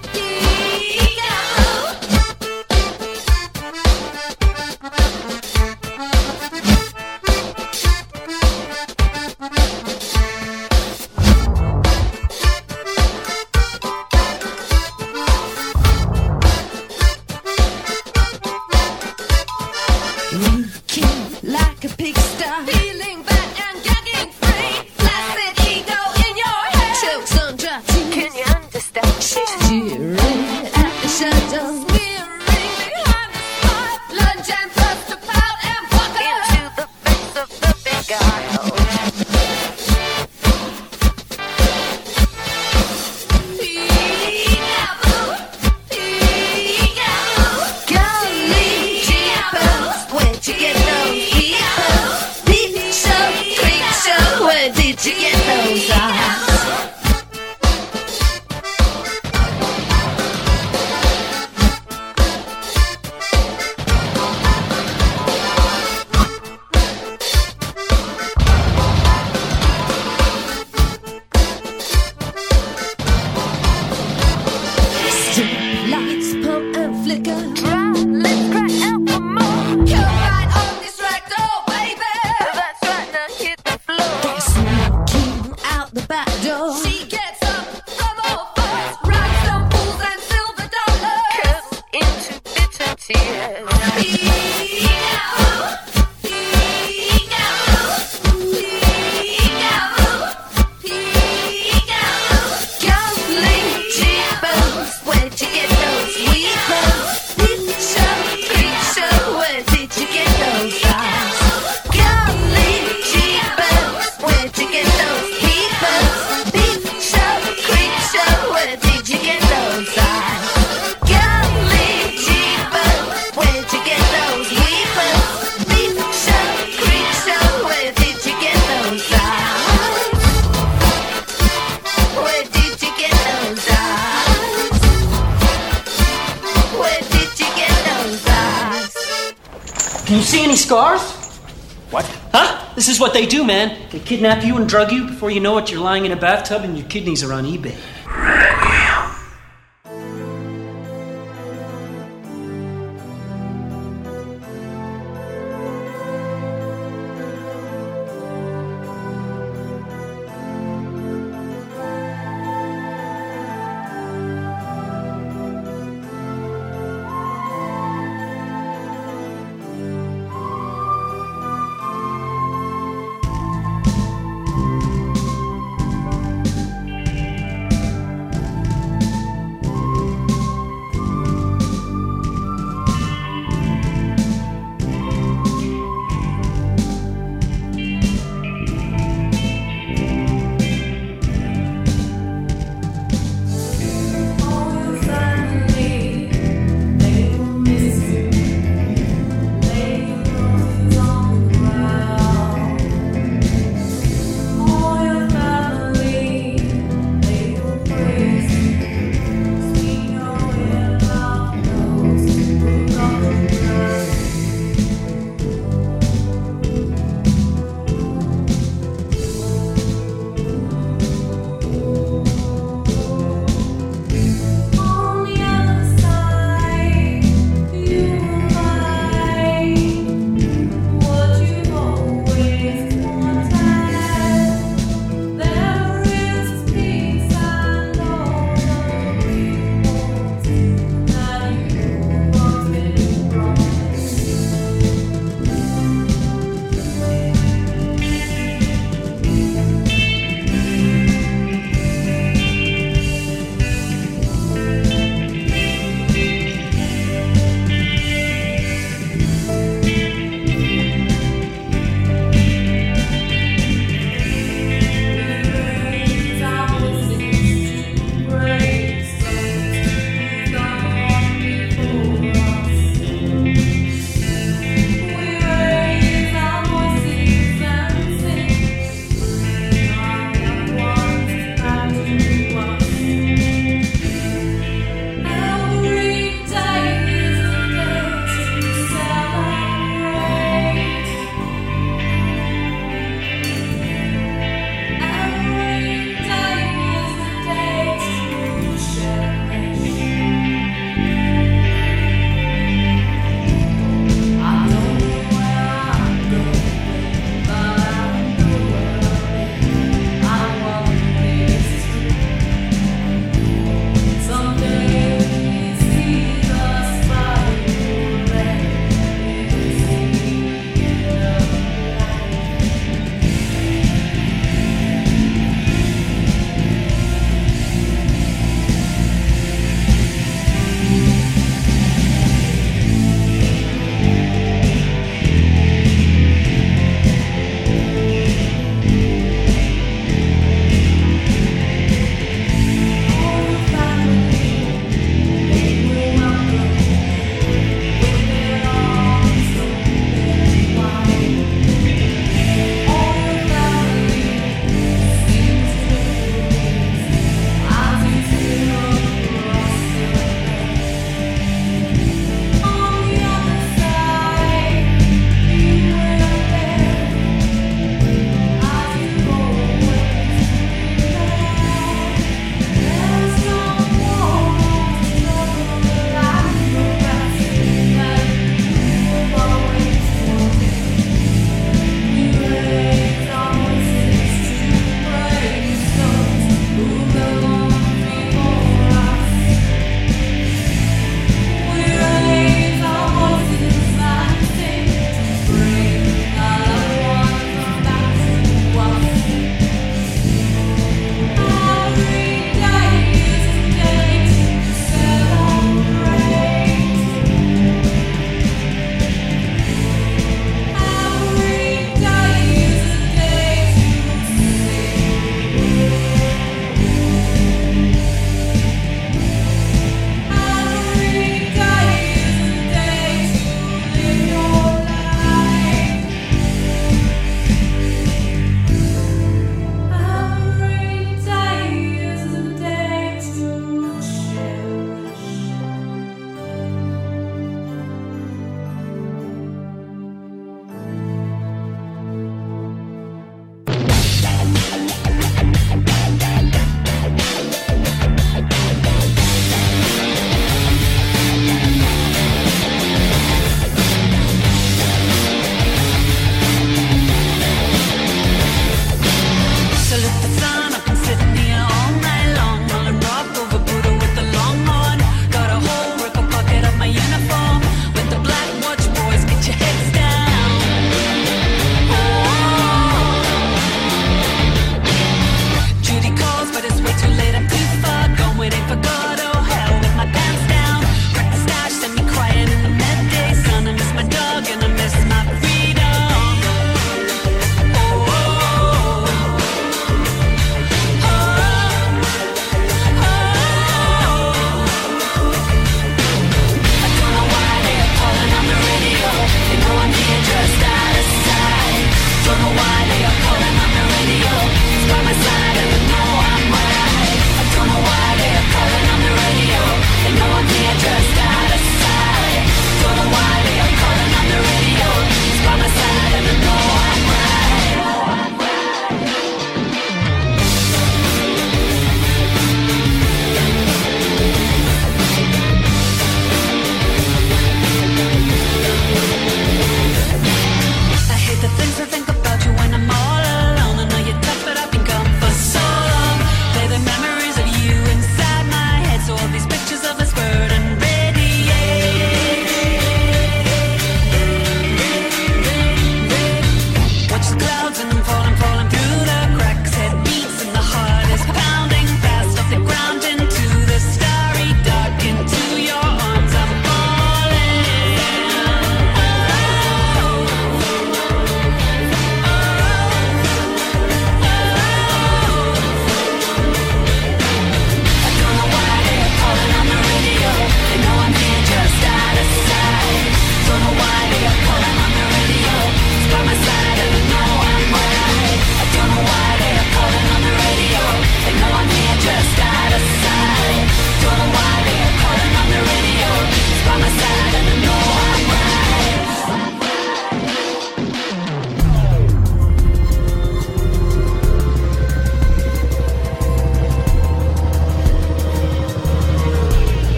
looking like a pigsty, feeling bad and gagging free. Flaccid ego in your head, chokes on dry teeth. Can you understand? She's staring at the shadow, smearing behind the spot. Lunge and thrust to pout and walk into the face of the big guy. Peekaboo, peekaboo, golly jeepers, where'd you get those peepers? Peep show, creep show, where did you get those eyes? Lights pump and flicker. Try, let's crack out for more. You're right on this track, oh baby. That's right, now hit the floor. They're sneaking out the back door. She gets up from all fours, rhinestones and silver dollars, curls into bitter tears. Peekaboo, peekaboo, peekaboo, peekaboo, golly jeepers, where'd you get those weepers? Peep show, creep show, where did you get those eyes? Golly jeepers, where'd you get those peepers? Peep show, creep show, where did you get those eyes? Golly jeepers, where'd you get those weepers? Peep show, creep show, where did you get those eyes? Where did you get those eyes? Where did you get those eyes? Can you see any scars? What? Huh? This is what they do, man. They kidnap you and drug you. Before you know it, you're lying in a bathtub and your kidneys are on eBay.